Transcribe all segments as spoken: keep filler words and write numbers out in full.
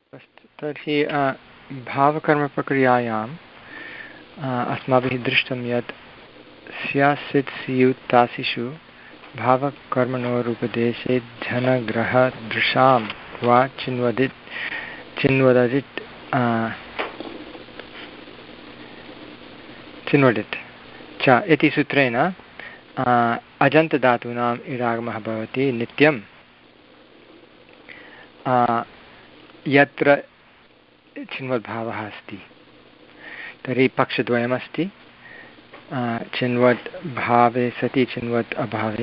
अस्तु, तर्हि भावकर्मप्रक्रियायाम् अस्माभिः दृष्टं यत् स्यासित् स्युत् तासिषु भावकर्मणोरुपदेशे झनग्रहदृशां वा चिन्वदित् चिन्वदित् चिन्वदित् च इति सूत्रेण अजन्तधातूनाम् इडागमः भवति नित्यं यत्र चिन्वद्भावः अस्ति। तर्हि पक्षद्वयमस्ति, चिन्वत् भावे सति चिन्वत् अभावे।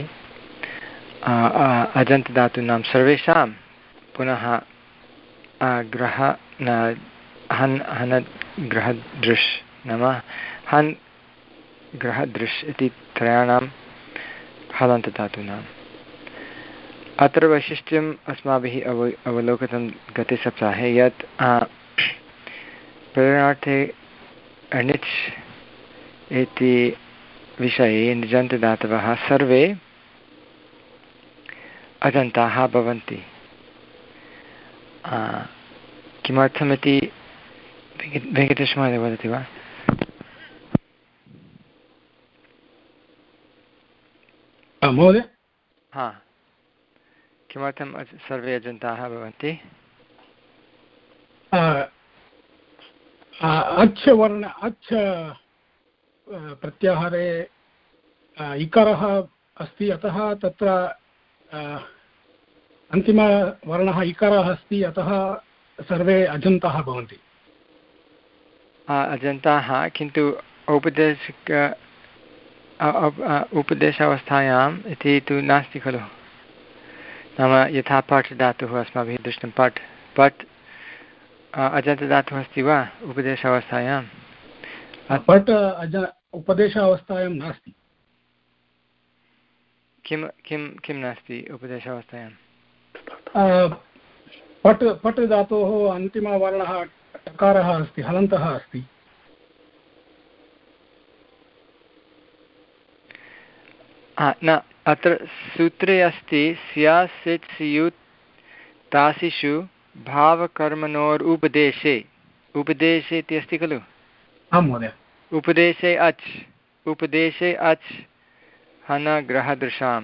अजन्तधातूनां सर्वेषां पुनः ग्रह हन् हन ग्रहदृश् नाम हन् ग्रहदृश् इति त्रयाणां हलन्तधातूनाम्। अत्र वैशिष्ट्यम् अस्माभिः अव अवलोकितं गते सप्ताहे यत् प्रेरणार्थे अणिच् इति विषये निजन्तदातवः सर्वे अजन्ताः भवन्ति। किमर्थमिति वेङ्कटेशमहोदय वदति वा? महोदय, हा, किमर्थं सर्वे अजन्ताः भवन्ति? अच् वर्ण अच् प्रत्याहारे इकारः अस्ति, अतः तत्र अन्तिमवर्णः इकारः अस्ति, अतः सर्वे अजन्ताः भवन्ति। अजन्ताः, किन्तु औपदेशिक उपदेशावस्थायाम् इति तु नास्ति खलु। नाम यथा पठ् धातुः अस्माभिः दृष्टं, पठ् पठ् अजन्तदातुः अस्ति वा उपदेशावस्थायां? पठ् अज उपदेशावस्थायां नास्ति। किं किं किं नास्ति उपदेशावस्थायां? पट् पट् धातोः अन्तिमवर्णः टकारः अस्ति, हलन्तः अस्ति। न, अत्र सूत्रे अस्ति स्यासित् स्युत् तासिषु भावकर्मणोरुपदेशे। उपदेशे इति अस्ति खलु? आं महोदय। उपदेशे अच्, उपदेशे अच् हन ग्रहदृशाम्।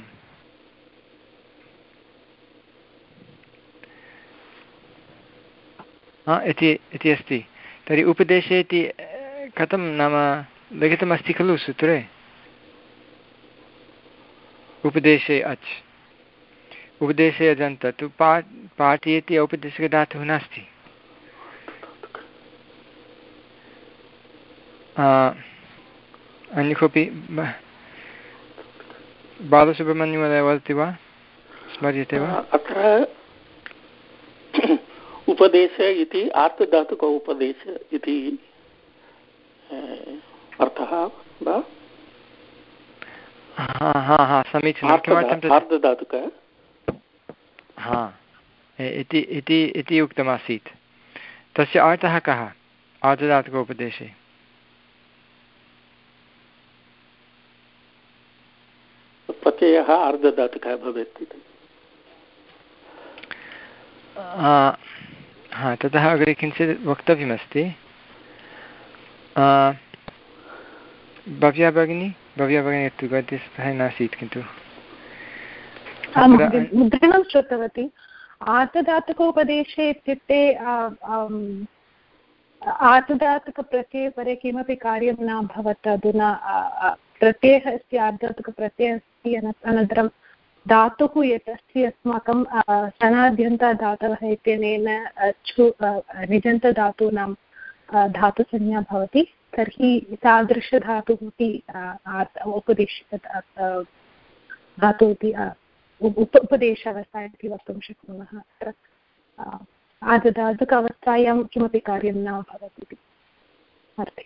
इति इति अस्ति। तर्हि उपदेशे इति कथं नाम लिखितमस्ति खलु सूत्रे? उपदेशे अच्, उपदेशे अजन्त तु पा पाठयति औपदेशिकधातुः नास्ति। अन्य कोऽपि बालसुब्रह्मण्यमहोदय वदति वा, स्मर्यते वा? अत्र उपदेश इति आर्तधातुक उपदेश इति अर्थः वा? हा हा हा समीचीनं। किमर्थं आर्धधातुक हा इति इति इति उक्तमासीत्। तस्य अर्थः कः आर्धधातुक उपदेशे? प्रत्ययः आर्धधातुकः भवेत् इति। हा, ततः अग्रे किञ्चित् वक्तव्यमस्ति। भव्या भगिनी भव्या भगिनी तु गद्ये सह नासीत्, किन्तु मुद्रणं श्रुतवती। आर्धधातुकोपदेशे इत्युक्ते आर्धधातुकप्रत्यये परे किमपि कार्यं न अभवत्। अधुना प्रत्ययः अस्ति, आर्धधातुकप्रत्ययः अस्ति, अनन्तरं धातुः यत् अस्ति अस्माकं सनाद्यन्तधातवः इत्यनेन छु निजन्तधातूनां धातुसंज्ञा भवति। तर्हि तादृशधातुः इति उपदेश धातुः इति उप उपदेशावस्था इति वक्तुं शक्नुमः। अत्र आर्धधातुक अवस्थायां किमपि कार्यं न भवति इति अर्थे।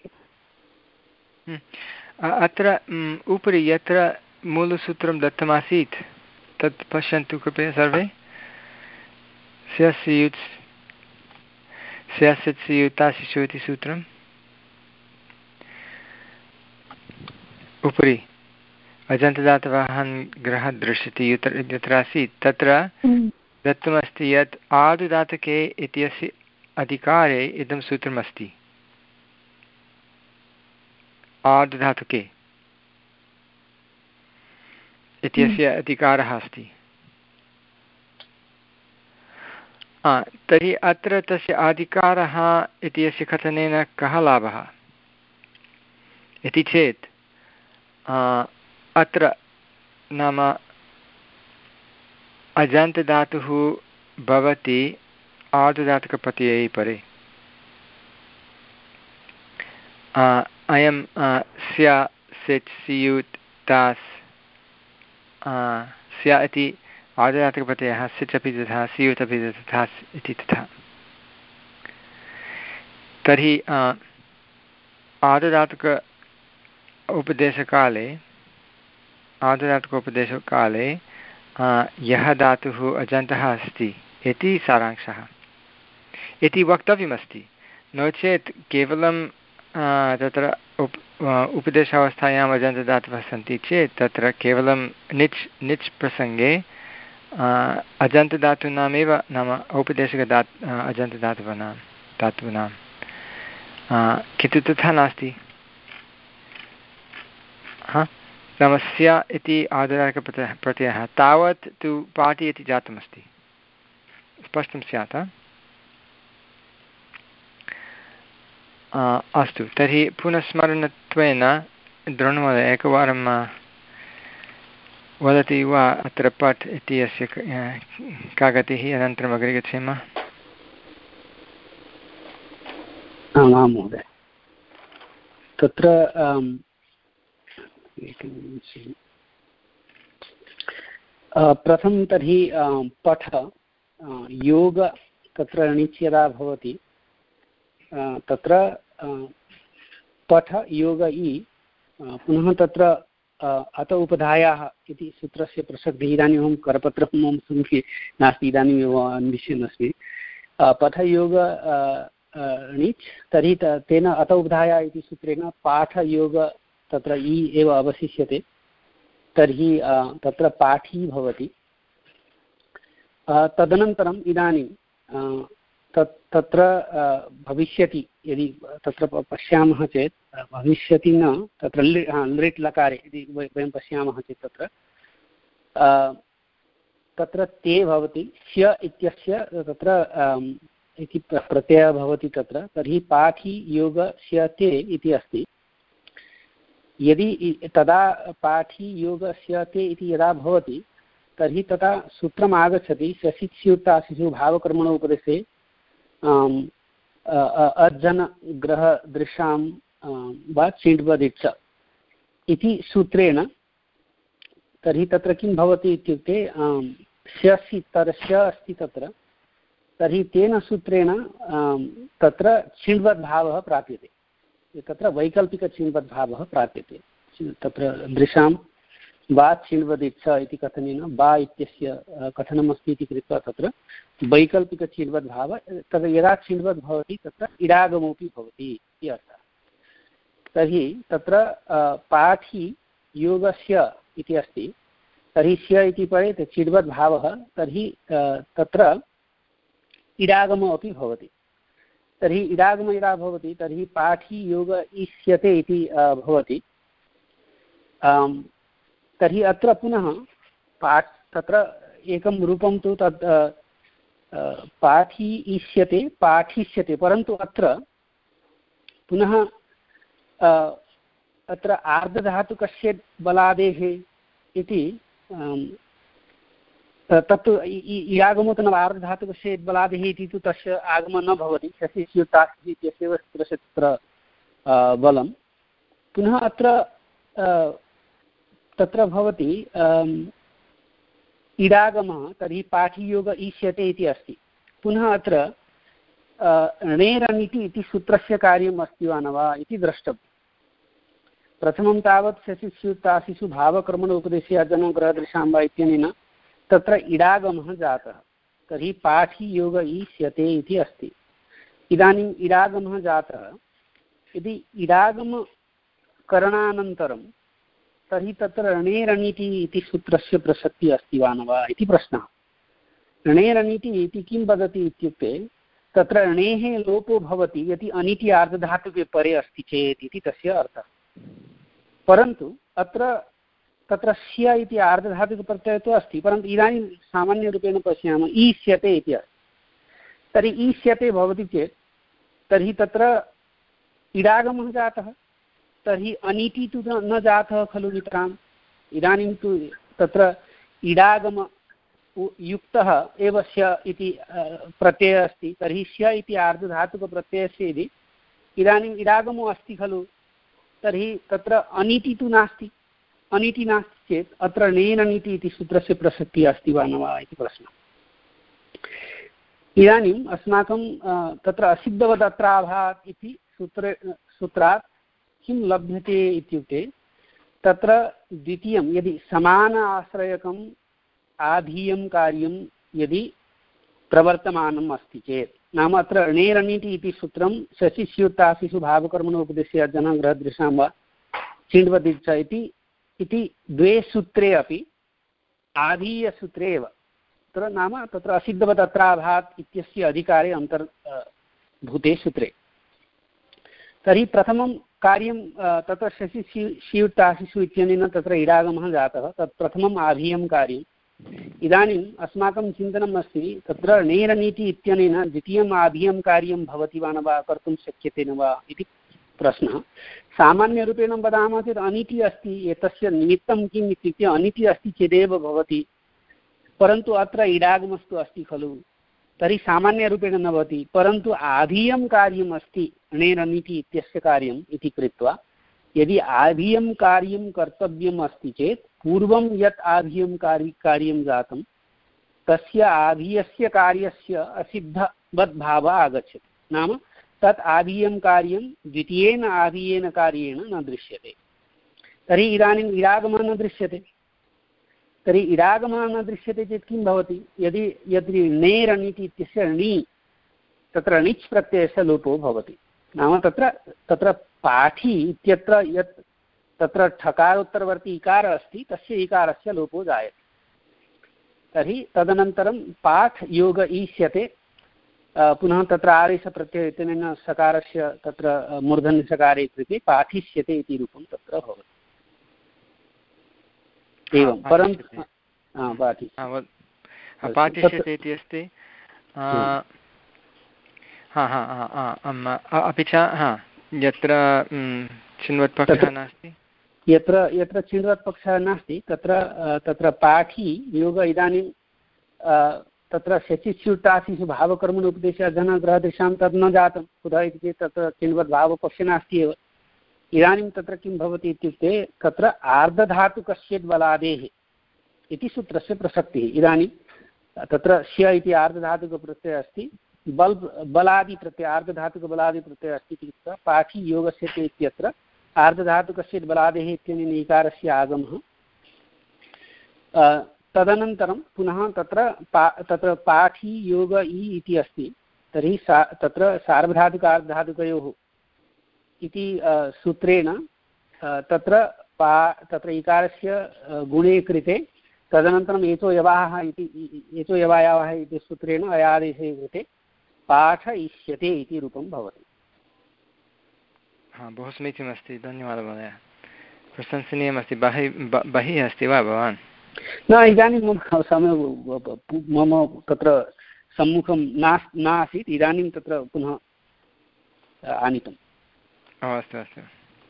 अत्र उपरि यत्र मूलसूत्रं दत्तमासीत् तत् पश्यन्तु कृपया सर्वे। स्यस्युत् स्यासित् स्युतासिषु इति सूत्रम् उपरि अजन्तदातवः ग्रहदृश्यति यत्र आसीत् तत्र दत्तमस्ति यत् आर्धधातुके इत्यस्य अधिकारे इदं सूत्रमस्ति आर्धधातुके इत्यस्य अधिकारः अस्ति। तर्हि अत्र तस्य अधिकारः इत्यस्य कथनेन कः लाभः इति चेत् अत्र नाम अजन्तधातुः भवति आर्धधातुकप्रत्यये परे। अयं स्या सिच् सियुत् तास् स्या इति आर्धधातुकप्रत्ययः, सिच् अपि तथा, सियुत् अपि तथा इति तथा। तर्हि आर्धधातुक उपदेशकाले आर्धधातुक उपदेशकाले यः धातुः अजन्तः अस्ति इति सारांशः इति वक्तव्यमस्ति। नो चेत् केवलं तत्र उप उपदेशावस्थायाम् अजन्तदातवः सन्ति चेत् तत्र केवलं निच् निच् प्रसङ्गे अजन्तदातूनामेव नाम औपदेशिकदा अजन्तदातूनां धातूनां किन्तु तथा नास्ति। हा नाम स्या इति आर्धधातुकप्रत्ययः प्रत्ययः तावत् तु पाठि इति जातमस्ति, स्पष्टं स्यात्। अस्तु, तर्हि पुनस्मरणत्वेन द्रोणमहोदय एकवारं वदति वा अत्र पठ् इति अस्य का गतिः, अनन्तरम् अग्रे गच्छेम। आम् आं महोदय, तत्र प्रथमं तर्हि पठ योग तत्र णिच् यदा भवति तत्र पठ योग इ पुनः तत्र अत उपधायाः इति सूत्रस्य प्रसक्तिः। इदानीम् अहं करपत्रं मम समीपे नास्ति, इदानीमेव अन्विष्यन् अस्मि। पठ योग णिच् तर्हि तेन अत उपधाया इति सूत्रेण पाठयोग तत्र इ एव अवशिष्यते, तर्हि तत्र पाठी भवति। तदनन्तरम् इदानीं तत् तत्र भविष्यति यदि तत्र पश्यामः चेत् भविष्यति न तत्र लृट् लकारे यदि वयं पश्यामः चेत् तत्र तत्र ते भवति स्य इत्यस्य तत्र इति प्रत्ययः भवति तत्र। तर्हि पाठी योग स्य ते इति अस्ति। यदि तदा पाठी योग स्य ते इति यदा भवति तर्हि तदा सूत्रम् आगच्छति शशिस्यूताशिषु भावकर्मण उपदेशे अर्जनग्रहदृशां वा चिण्वदिच्च इति सूत्रेण। तर्हि तत्र किं भवति इत्युक्ते स्यसि तरस्य अस्ति तत्र, तर्हि तेन सूत्रेण तत्र चिण्वद्भावः प्राप्यते, तत्र वैकल्पिकचिण्वद्भावः प्राप्यते। तत्र दृशां वा चिण्वदिच्छ इति कथनेन बा इत्यस्य कथनमस्ति इति कृत्वा तत्र वैकल्पिकचिण्वद्भावः, तत्र यदा चिण्वद् भवति तत्र इडागमोऽपि भवति इति अर्थः। तर्हि तत्र पाठी योगस्य इति अस्ति, तर्हि स्य इति परे चिण्वद्भावः, तर्हि तत्र इडागमो अपि भवति। तर्हि इडागम यदा भवति तर्हि पाठी योग इष्यते इति भवति। तर्हि अत्र पुनः पाठ तत्र एकं रूपं तु तत् पाठी इष्यते पाठिष्यते, परन्तु अत्र पुनः अत्र आर्धधातुकस्य बलादेः इति तत्तु इडागमो तु न आर्धधातुकस्य बलादेः इति तु तस्य आगमः न भवति, शशिस्यूताशिः इत्यस्यैव सूत्रस्य तत्र बलं। पुनः अत्र तत्र भवति इडागमः, तर्हि पाठीयोग ईष्यते इति अस्ति। पुनः अत्र णेरनिति इति सूत्रस्य कार्यम् अस्ति वा न वा इति द्रष्टव्यम्। प्रथमं तावत् शशिस्यूताशिषु भावकर्मण उपदेशे अर्जनग्रहदृशां वा इत्यनेन तत्र इडागमः जातः, तर्हि पाठीयोग ईष्यते इति अस्ति। इदानीम् इडागमः जातः, यदि इडागमकरणानन्तरं तर्हि तत्र णेरनिति इति सूत्रस्य प्रसक्तिः अस्ति वा न वा इति प्रश्नः। णेरनिति इति किं वदति इत्युक्ते तत्र णेः लोपो भवति यदि अनिति आर्धधातुके परे अस्ति चेत् इति तस्य अर्थः। परन्तु अत्र तत्र स्य इति आर्धधातुकप्रत्ययः तु अस्ति, परन्तु इदानीं सामान्यरूपेण पश्यामः ईष्यते इति अस्ति। तर्हि ईष्यते भवति चेत् तर्हि तत्र इडागमः जातः, तर्हि अनिति तु न जातः खलु नितराम्। इदानीं तु तत्र इडागम युक्तः एव स्य इति प्रत्ययः अस्ति, तर्हि स्य इति आर्धधातुकप्रत्ययस्य यदि इदानीम् इडागमो अस्ति खलु, तर्हि तत्र अनिति तु नास्ति। अनिति नास्ति चेत् अत्र णेननिति इति सूत्रस्य प्रसक्तिः अस्ति वा न वा इति प्रश्नः। इदानीम् अस्माकं तत्र असिद्धवदत्राभात् इति सूत्रे सूत्रात् किं लभ्यते इत्युक्ते तत्र द्वितीयं यदि समान आश्रयकम् आधीयं कार्यं यदि प्रवर्तमानम् अस्ति चेत्, नाम अत्र णेरनिति इति सूत्रं शशिस्यूताशिषु भावकर्मणोपदेशे जनगृहदृशां वा चिण्वदिच्छ इति इति द्वे सूत्रे अपि आधीयसूत्रे एव तत्र नाम तत्र असिद्धवत् अत्राभात् इत्यस्य अधिकारे अन्तर्भूते सूत्रे। तर्हि प्रथमं कार्यं तत्र शशिस्यूताशिषु इत्यनेन तत्र इडागमः जातः, तत् प्रथमम् आधीयं कार्यम्। इदानीम् अस्माकं चिन्तनम् अस्ति तत्र णेरनीति इत्यनेन द्वितीयम् आधीयं कार्यं भवति वा न वा, कर्तुं शक्यते न वा इति प्रश्नः। सामान्यरूपेण वदामः चेत् अनिति अस्ति, एतस्य निमित्तं किम् इत्युक्ते अनिति अस्ति चेदेव भवति, परन्तु अत्र इडागमस्तु अस्ति खलु, तर्हि सामान्यरूपेण न भवति। परन्तु आधीयं कार्यम् अस्ति णेरनिति इत्यस्य कार्यम् इति कृत्वा यदि आधीयं कार्यं कर्तव्यम् अस्ति चेत् पूर्वं यत् आधीयं कार्य कार्यं जातं तस्य आधीयस्य कार्यस्य असिद्धवद्भावः आगच्छति। नाम तत् आधीयं कार्यं द्वितीयेन आधीयेन कार्येण न दृश्यते। तर्हि इदानीम् इडागमः न दृश्यते। तर्हि इडागमः न दृश्यते चेत् किं भवति, यदि यदि णेरनिति इत्यस्य णि तत्र णिच् प्रत्ययस्य लोपो भवति। नाम तत्र तत्र पाठी इत्यत्र यत् तत्र ठकारोत्तरवर्ती इकारः अस्ति तस्य इकारस्य लोपो जायते। तर्हि तदनन्तरं पाठ योग ईष्यते, पुनः तत्र आदेशप्रत्यय इत्यनेन सकारस्य तत्र मूर्धन्यसकारे कृते पाठिष्यते इति रूपं तत्र भवति। एवं परन्तु पाठिष्यते इति अस्ति। हा हा अपि च हा यत्र चिण्वत्पक्षः नास्ति, यत्र यत्र चिण्वत्पक्षः नास्ति तत्र तत्र पाठी योग इदानीं तत्र शचिस्यूताशिषु भावकर्मणोपदेशः जनगृहदृशां तद् न जातं। कुतः इति चेत् तत्र चिण्वद्भावपक्षः नास्ति एव। इदानीं तत्र किं भवति इत्युक्ते तत्र आर्धधातुकस्य बलादेः इति सूत्रस्य प्रसक्तिः। इदानीं तत्र स्य इति आर्धधातुकप्रत्ययः अस्ति, बल् बलादिप्रत्ययः आर्धधातुकबलादिप्रत्ययः अस्ति इति कृत्वा पाठी योगस्य ते इत्यत्र आर्धधातुकस्य बलादेः इत्यनेन इकारस्य आगमः। तदनन्तरं पुनः तत्र पा तत्र पाठी योग इ इति अस्ति, तर्हि सा तत्र सार्वधातुकार्धधातुकयोः इति सूत्रेण तत्र पा तत्र इकारस्य गुणे कृते तदनन्तरम् एतो यवाः इति एतो यवायावः इति सूत्रेण अयादेशे कृते पाठ इष्यते इति रूपं भवति। हा, बहु समीचीनमस्ति, धन्यवादः महोदय, प्रशंसनीयमस्ति। बहिः बहिः अस्ति वा भवान्? न, इदानीं मम समयः मम तत्र सम्मुखं नास् नासीत्, इदानीं तत्र पुनः आनीतम्। अस्तु अस्तु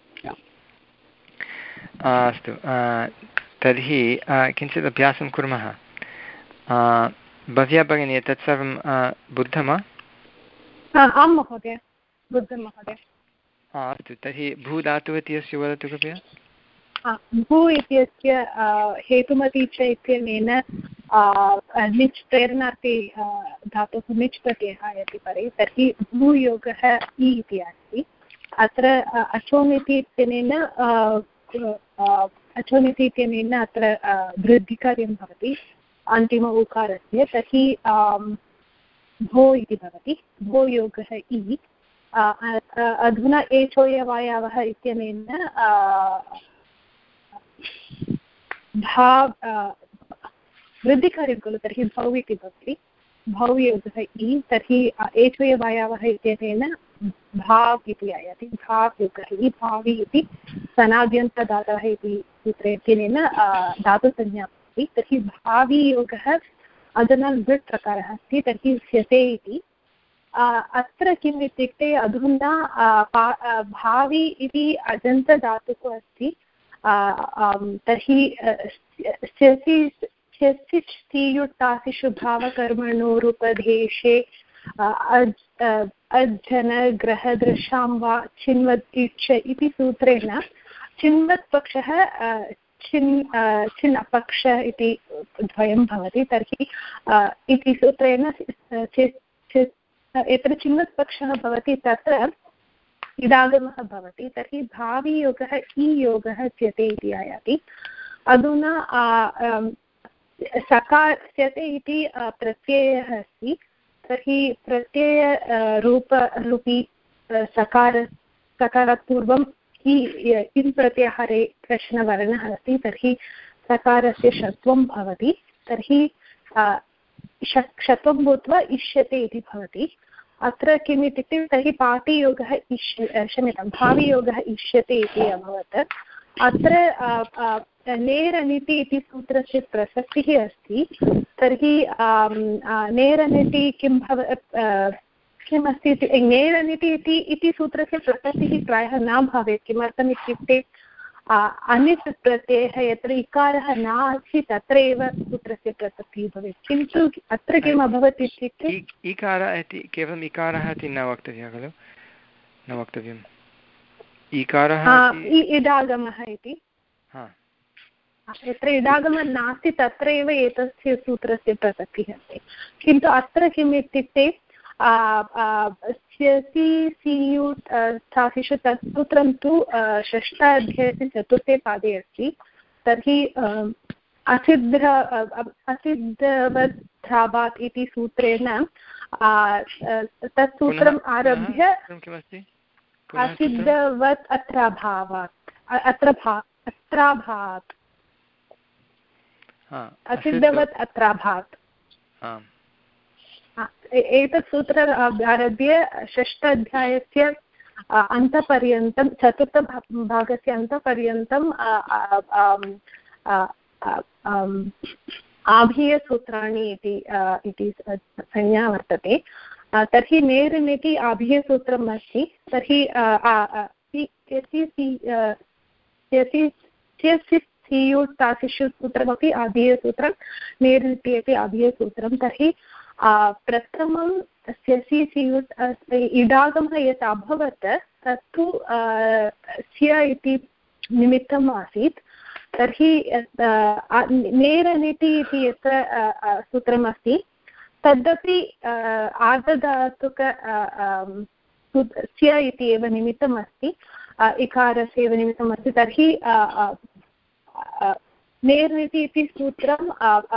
अस्तु तर्हि किञ्चित् अभ्यासं कुर्मः। भव्या भगिनी एतत् सर्वं बुद्धं वा? आं महोदय, बुद्धं महोदय। अस्तु, तर्हि भूधातुः इत्यस्य वदतु कृपया। भू इत्यस्य हेतुमति च इत्यनेन निच् प्रेरणार्थी धातुः निच् प्रत्ययः आयाति परे, तर्हि भूयोगः इ इति अस्ति। अत्र अचोमिति इत्यनेन अचोमिति इत्यनेन अत्र वृद्धिकार्यं भवति अन्तिम उकारस्य, तर्हि भो इति भवति, भो योगः इ। अधुना एचोयवायावः इत्यनेन भाव वृद्धिकार्यं खलु, तर्हि भौ इति भवति। भौयोगः इ तर्हि एचोयवायावः इत्यनेन भाव् इति आयाति भाव्योगः इ भावि इति सनाद्यन्तदातः इति सूत्रे इत्यनेन धातुसंज्ञा भवति। तर्हि भावियोगः अधुना लृट् प्रकारः अस्ति तर्हि स्यते इति। अत्र किम् इत्युक्ते अधुना भावि इति अजन्तधातुः अस्ति तर्हि स्यसि स्यसिष्ठियुक्तासिषु भावकर्मणोरुपदेशे अज्जनग्रहदृशां वा छिन्वत् इच्छ इति सूत्रेण छिन्वत् पक्षः छिन् छिन् अपक्ष इति द्वयं भवति। तर्हि इति सूत्रेण यत्र छिन्वत् पक्षः भवति तत्र इदागमः भवति। तर्हि भावियोगः इ योगः स्यते इति आयाति। अधुना सकार स्यते इति प्रत्ययः अस्ति तर्हि प्रत्यय रूप रूपी सकार सकारात् पूर्वम् इ इन् प्रत्याहारे कश्चन वर्णः अस्ति तर्हि सकारस्य षत्वं भवति। तर्हि षत्वं भूत्वा इष्यते इति भवति। अत्र किम् इत्युक्ते तर्हि पाठियोगः इष्य क्षम्यतां भावियोगः इष्यते इति अभवत्। अत्र नेरनिति इति सूत्रस्य प्रसक्तिः अस्ति। तर्हि नेरनिति किं भव किम् अस्ति इति नेरनिति इति इति सूत्रस्य प्रसक्तिः प्रायः न भवेत्। किमर्थम् इत्युक्ते अनित् प्रत्ययः यत्र इकारः नास्ति तत्र एव सूत्रस्य प्रसक्तिः भवेत्। किन्तु अत्र किम् अभवत् इत्युक्ते इकारः इति केवलम् इकारः इति न वक्तव्यः खलु न वक्तव्यम् इकारः इडागमः इति यत्र इडागमः नास्ति तत्र एव एतस्य सूत्रस्य प्रसक्तिः अस्ति। किन्तु अत्र किम् इत्युक्ते स्यसि सियुट् स्थासिषु तत् सूत्रं तु षष्ठाध्यायस्य चतुर्थे पादे अस्ति। तर्हि असिद्ध असिद्धवत् ध्रावात् इति सूत्रेण तत् सूत्रम् आरभ्य असिद्धवत् अत्राभावात् अत्र भा अत्राभात् असिद्धवत् अत्राभात् एतत् सूत्र आरभ्य षष्ठाध्यायस्य अन्तपर्यन्तं चतुर्थभागस्य अन्तपर्यन्तं आभीयसूत्राणि इति संज्ञा वर्तते। तर्हि नेरनिति आभीयसूत्रम् अस्ति। तर्हि सियुक्तासिषु सूत्रमपि आभीयसूत्रं नेरनिति अपि आभीयसूत्रं। तर्हि प्रथमं स्यसि सियुट् इडागमः यत् अभवत् तत्तु स्य इति निमित्तम् आसीत्। तर्हि नेरनिति इति यत्र सूत्रमस्ति तदपि आर्धधातुक स्य इति एव निमित्तम् अस्ति इकारस्य एव निमित्तम् अस्ति। तर्हि नेरनिति इति सूत्रं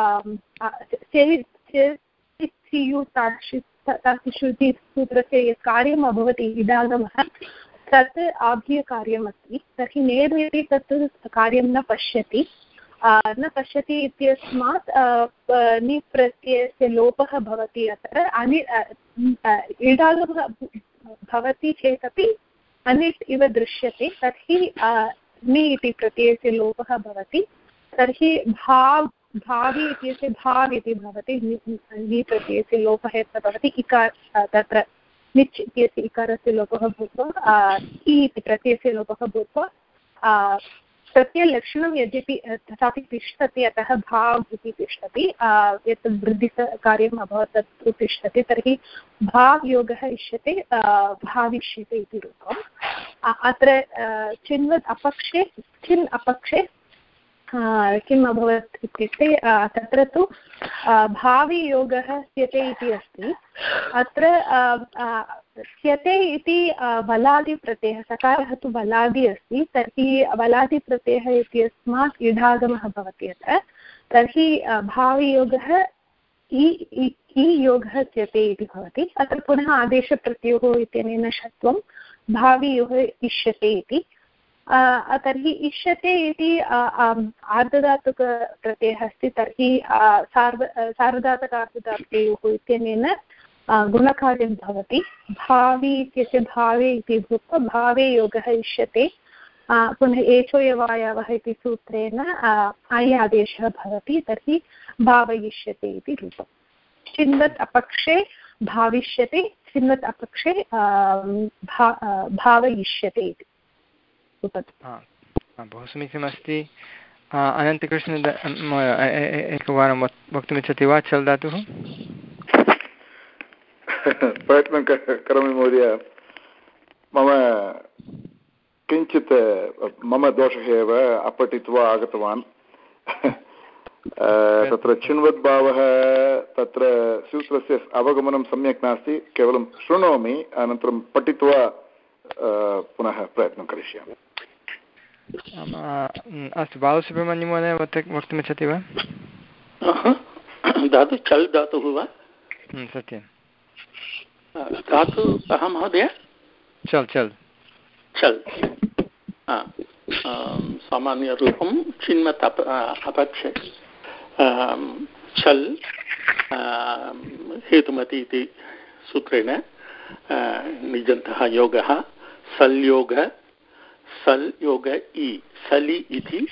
तासिषु इति सूत्रस्य यत् कार्यम् अभवत् इडागमः तत् आभीयकार्यमस्ति। तर्हि नेरनिति तत् कार्यं न पश्यति न पश्यति इत्यस्मात् निप्रत्ययस्य लोपः भवति। अत्र अनि इडागमः भवति चेदपि अनिट् इव दृश्यते। तर्हि नि इति प्रत्ययस्य लोपः भवति। तर्हि भाव् भावि इत्यस्य भाव् इति भवति। नि प्रत्ययस्य लोपः यत्र भवति इकार तत्र निच् इत्यस्य इकारस्य लोपः भूत्वा इ इति प्रत्ययस्य लोपः भूत्वा प्रत्ययलक्षणं यद्यपि तथापि तिष्ठति अतः भाव् इति तिष्ठति। यत् वृद्धिकार्यम् अभवत् तत्तु तिष्ठति। तर्हि भाव्योगः इष्यते भाविष्यते इति रूपम्। अत्र चिन्वत् अपक्षे चिन् अपक्षे किम् अभवत् इत्युक्ते तत्र तु भावियोगः स्यते इति अस्ति। अत्र स्यते इति बलादिप्रत्ययः सकारः तु बलादि अस्ति। तर्हि बलादिप्रत्ययः इत्यस्मात् इडागमः भवति अत्र। तर्हि भावियोगः इ योगः स्यते इति भवति। अत्र पुनः आदेशप्रत्ययोः इत्यनेन षत्वं भावियोगः इष्यते इति। तर्हि इष्यते इति आर्धधातुकप्रत्ययः अस्ति तर्हि सार्व सार्वधातुकार्धधातुकयोः इत्यनेन गुणकार्यं भवति। भावी इत्यस्य भावे इति भूत्वा भावे योगः इष्यते। पुनः एचो यवायावः इति सूत्रेण ऐ आदेशः भवति तर्हि भावयिष्यते इति रूपम्। चिन्वत् अपक्षे भाविष्यते, चिन्वत् अपक्षे भावयिष्यते इति बहु समीचीनमस्ति। अनन्तकृष्ण एकवारं वक्तुमिच्छति वा चल् धातुः? प्रयत्नं करोमि महोदय। मम किञ्चित् मम दोषः एव, अपठित्वा आगतवान्। तत्र चिन्वद्भावः तत्र सूत्रस्य अवगमनं सम्यक् नास्ति, केवलं शृणोमि, अनन्तरं पठित्वा पुनः प्रयत्नं करिष्यामि। अस्तु, बालसुब्रह्मण्यमहोदय वक्तुमिच्छति वा? धातु चल् धातुः वा? सत्यं धातु कः महोदय? चल् चल् चल् सामान्यरूपं चिन्मत् अप अपक्षे चल् हेतुमति इति सूत्रेण निजन्तः योगः सल्योग सल योग इ सलि इति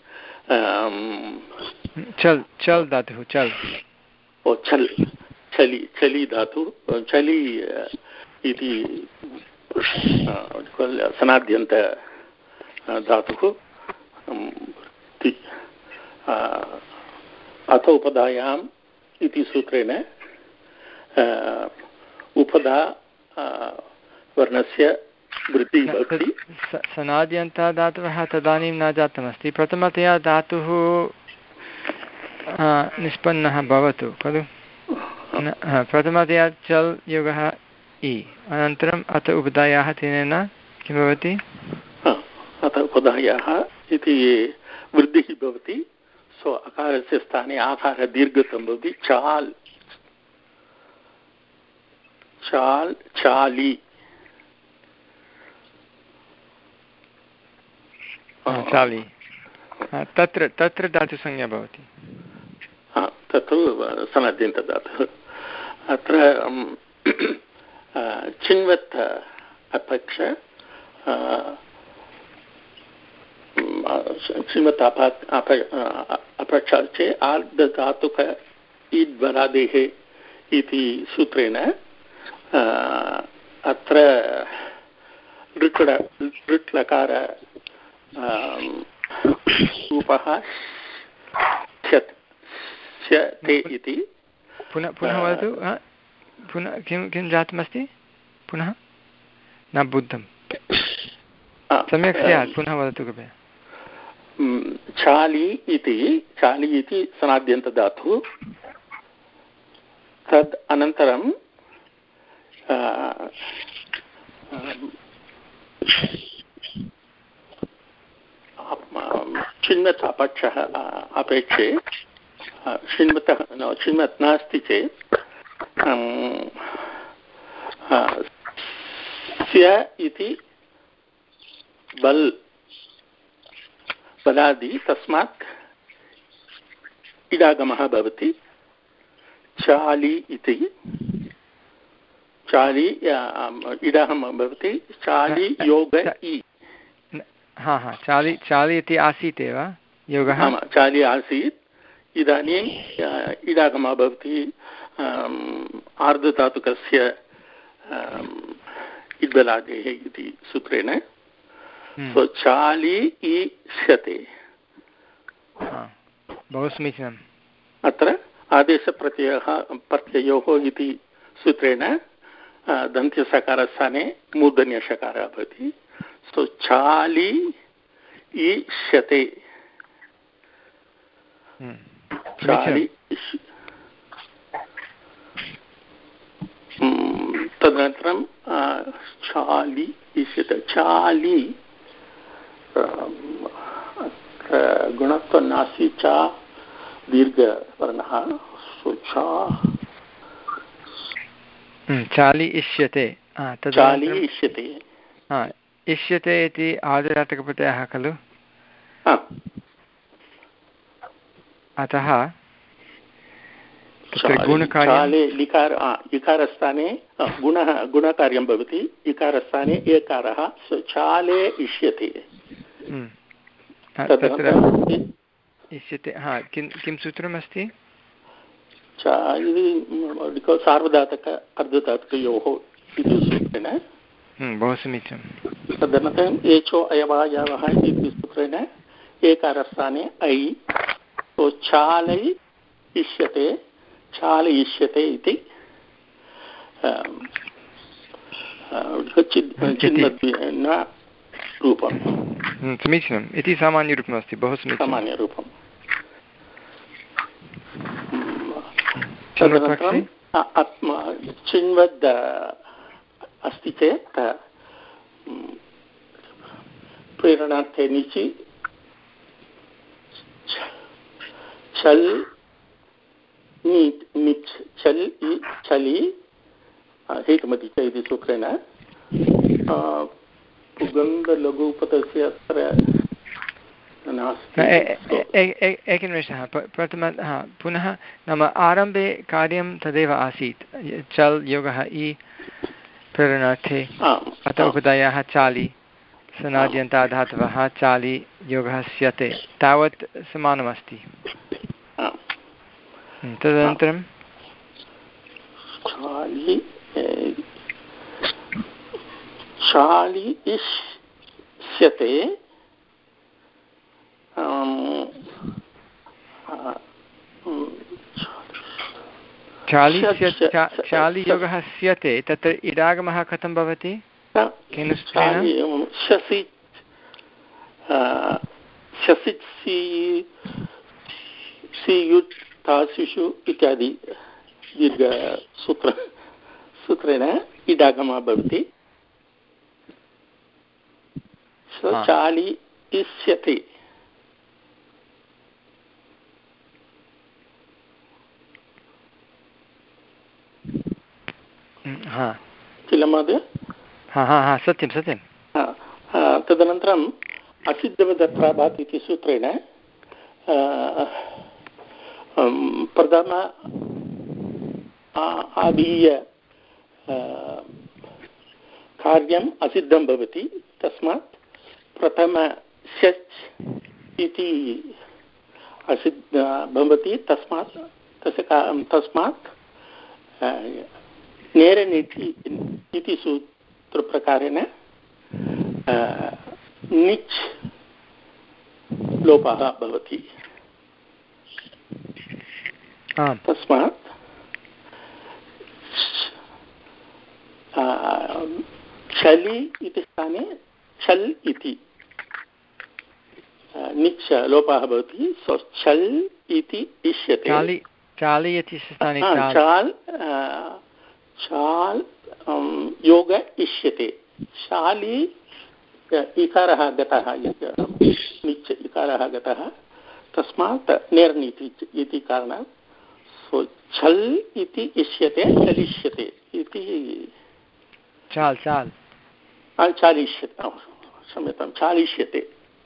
चल् चल् धातुः चल् ओ चल् चलि चलि धातु चलि इति सनाद्यन्त धातुः अथ उपधायाम् इति सूत्रेण उपधा वर्णस्य वृत्तिः भवति। सनाद्यन्तः धातवः तदानीं न जातमस्ति, प्रथमतया धातुः निष्पन्नः भवतु खलु। प्रथमतया चल् योगः इ, अनन्तरम् अथ उपधायाः तेन किं भवति? अथ उपधायाः इति वृद्धिः भवति। सो अकारस्य स्थाने आकारः दीर्घतं भवति। चाल् चाल् चालि चालि तत्र तत्र धातुसंज्ञा भवति। तत्र सनाद्यन्तदातुः। अत्र चिन्वत् अपक्ष चिन्वत् अप अपक्ष चेत् आर्धधातुक इद्वरादेः इति सूत्रेण अत्र लृट् लृट् लकार रूपः स्यते इति। पुनः पुनः वदतु, पुनः किं किं जातमस्ति? पुनः न बुद्धं, सम्यक् स्यात्, पुनः वदतु कृपया। चालि इति चालि इति सनाद्यन्तधातुः। तद् अनन्तरं चिन्वत् अपक्षः अपेक्षे चिन्वतः चिन्वत् नास्ति चेत् स्य इति बल् बलादि तस्मात् इडागमः भवति। चालि इति चालि इडागमः भवति। चालि योग इ। हा हा चालि चालि इति आसीत् एव योगः। चालि आसीत्, इदानीम् इडागमः भवति आर्धधातुकस्य इड्बलादेः इति सूत्रेण। सो चालि ईष्यते। बहु समीचीनम्। अत्र आदेशप्रत्ययः प्रत्ययोः इति सूत्रेण दन्त्यसकारस्थाने मूर्धन्यषकारः भवति। सो चालि ईष्यते। चालि तदनन्तरं चालि इष्यते। चालि गुणत्वं नास्ति, चा दीर्घवर्णः। सो चा चालि इष्यते। चालि इष्यते। इष्यते इति आर्धधातुकप्रत्ययः खलु, अतः शाले लिकार इकारस्थाने गुणः गुणकार्यं भवति, इकारस्थाने एकारः शाले इष्यते। तत्र इष्यते हा किं किं सूत्रमस्ति? सार्वधातुक अर्धधातुकयोः इति सूत्रेण बहु समीचीनं। तदनन्तरम् एचो अयवायवः इति सूत्रेण एकारस्थाने ऐ, तो चालै इष्यते चालयिष्यते इति रूपं समीचीनम् इति सामान्यरूपमस्ति, बहु समीचीनं सामान्यरूपं। तदनन्तरं चिन्वद् अस्ति चेत् प्रेरणार्थे निचि चल् नीट् निच् चल् चलि हेतुमति च इति सूत्रेण पुगन्धलघुपदस्य अत्र नास्ति। एकनिमेषः, प्रथम पुनः नाम आरम्भे कार्यं तदेव आसीत्, चल् योगः इ प्रेरणार्थे, अतः उपधायाः चालि सनाद्यन्ताधातवः चालि योगः स्यते, तावत् समानमस्ति। तदनन्तरं चालि इष्यते चालि योगः स्यते, तत्र इडागमः कथं भवति? केन सूत्रेण? शसि शसित् सियुट् तासिषु इत्यादि दीर्घसूत्र सूत्रेण इडागमः भवति। चालि इष्यते किल महोदय? हा हा हा सत्यं सत्यं। तदनन्तरम् असिद्धवदत्राभात् इति सूत्रेण प्रथम आदीय कार्यम् असिद्धं भवति, तस्मात् प्रथम शच् इति असिद्ध भवति, तस्मात् तस्य तस्मात् नेरनीति इति सूत्रप्रकारेण निच् लोपः भवति। तस्मात् चलि इति स्थाने चल् इति निच् लोपः भवति, सो चल् इति इष्यते। चालि इति स्थाने चाल् चाल् योग इष्यते। शालि इकारः गतः, निच् इकारः गतः, तस्मात् नेर्नीति इति कारणात् सो छल् इति इष्यते चलिष्यते इति चाल् चाल् चालिष्यते क्षम्यतां चालिष्यते।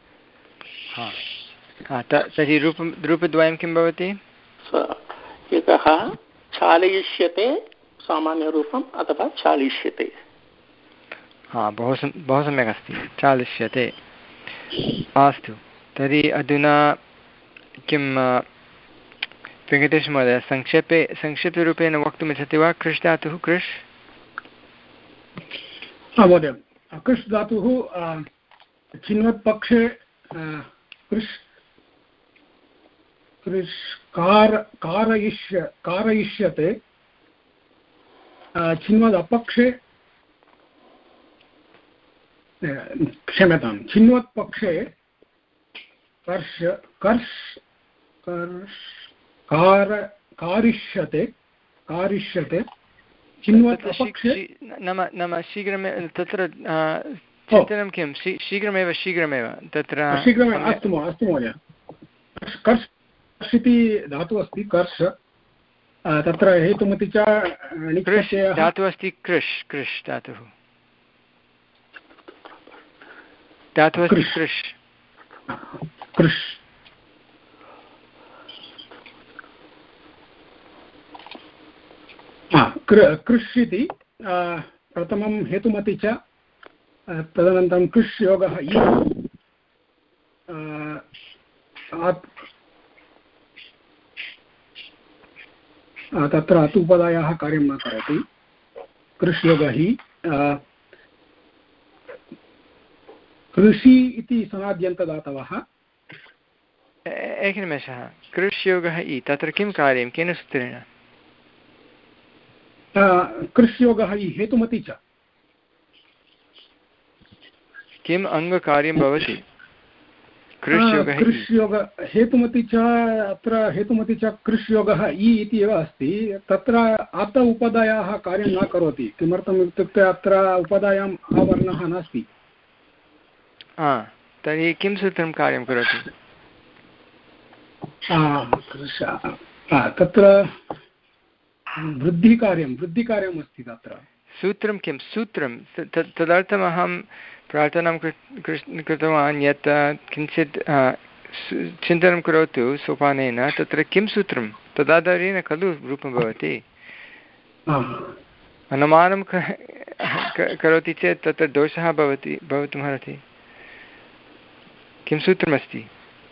तर्हि रूपं रूपद्वयं किं भवति? एकः चालयिष्यते सामान्यरूपम् अथवा चालिष्यते। हा बहु बहु सम्यक् अस्ति, चालिष्यते। अस्तु, तर्हि अधुना किं वेङ्कटेशमहोदय संक्षेपे संक्षेपरूपेण वक्तुमिच्छति वा? कृष् धातुः कृष् महोदय, कृष् धातुः चिन्वत्पक्षे कृष् कृष् कार कारयिष्य कारयिष्यते, चिन्वदपक्षे क्षम्यतां चिन्वत्पक्षे कर्ष कर्ष कर्ष कार कारिष्यते कारिष्यते चिन्वत् अपक्षे नाम नाम शीघ्रमेव तत्र चिन्तनं किं शीघ्रमेव शीघ्रमेव तत्र शीघ्रमेव अस्तु अस्तु महोदय। कर्ष इति धातुः अस्ति, कर्ष तत्र हेतुमति च धातुः अस्ति, कृष् कृष् धातुः धातुः अस्ति कृष् कृष् कृष् इति प्रथमं हेतुमति च तदनन्तरं कृष् योगः इ तत्र अतु उपधायाः कार्यं न करोति कृष् योगः हि कृषि इति सनाद्यन्तदातवः एकनिमेषः कृष् योगः इ तत्र किं कार्यं केन सूत्रेण कृष् योगः इ हेतुमति च किम् अङ्गकार्यं भवति कृष् योग हेतुमति च अत्र हेतुमति च कृष् योगः इ इति एव अस्ति तत्र अत उपधायाः कार्यं न करोति किमर्थम् इत्युक्ते अत्र उपधायाम् आवर्णः नास्ति तर्हि किं सूत्रं कार्यं करोति तत्र वृद्धिकार्यं वृद्धिकार्यम् अस्ति तत्र सूत्रं किं सूत्रं तदर्थमहं प्रार्थनां कृतवान् यत् किञ्चित् चिन्तनं करोतु सोपानेन तत्र किं सूत्रं तदाधारेण खलु रूपं भवति अनुमानं करोति चेत् तत्र दोषः भवति भवितुमर्हति किं सूत्रमस्ति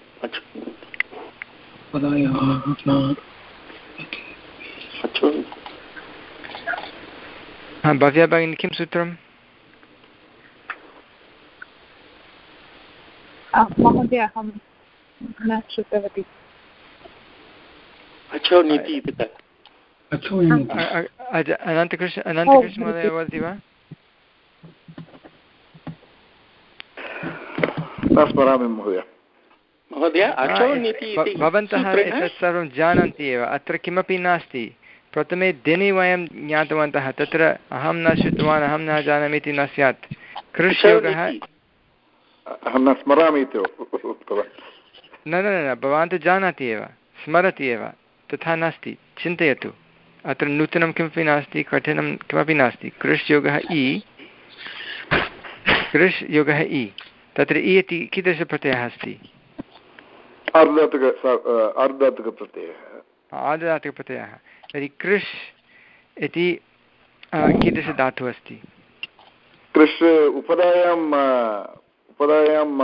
भव्या भगिनी किं सूत्रं महोदय अहं न श्रुतवती अनन्तकृष्ण अनन्तकृष्णमहोदय वदति वा न स्मरामि महोदय भवन्तः एतत् सर्वं जानन्ति एव अत्र किमपि नास्ति प्रथमे दिने वयं ज्ञातवन्तः तत्र अहं न श्रुतवान् अहं न जानामि इति न स्यात् कृष् योगः अहं न स्मरामि इति उक्तवान् न न न भवान् तु जानाति एव स्मरति एव तथा नास्ति चिन्तयतु अत्र नूतनं किमपि नास्ति कठिनं किमपि नास्ति कृष् योगः इ कृष् योगः इ तत्र इ इति कीदृशप्रत्ययः अस्ति आर्धधातुकप्रत्ययः आर्धधातुकप्रत्ययः तर्हि कृष् इति कीदृशधातुः अस्ति कृष् उपधायाम् उपधायाम्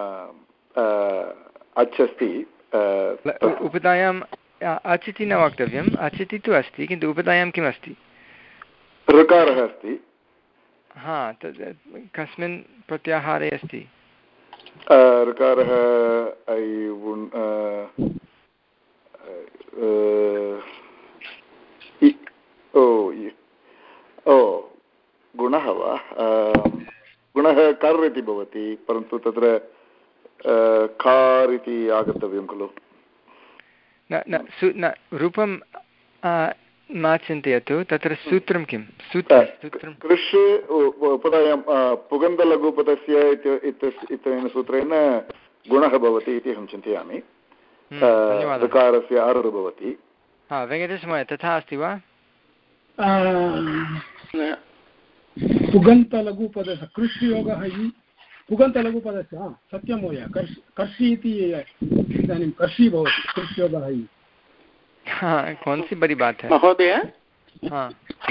अच् अस्ति उपधायाम् अच् इति न वक्तव्यम् अच् इति तु अस्ति किन्तु उपधायां किम् अस्ति ऋकारः अस्ति हा तद् कस्मिन् प्रत्याहारे अस्ति ऋकारः ओ गुणः वा गुणः कर् इति भवति परन्तु तत्र कार् इति आगन्तव्यं खलु न रूपं मा चिन्तयतु तत्र सूत्रं किं सूत्रं कृष् उपधायां पुगन्धलघुपदस्य इत्यनेन सूत्रेण गुणः भवति इति अहं चिन्तयामि ऋकारस्य आर् भवति हा वेङ्कटेशमहोदय तथा अस्ति वा पुगन्तलघुपदस्य कृष् योगः इ पुगन्तलघुपदस्य सत्यं महोदय कर्षि कर्षि इति इदानीं कर्षि भवति कृष् योगः इ हाँ कौन सी बड़ी बात है महोदय हाँ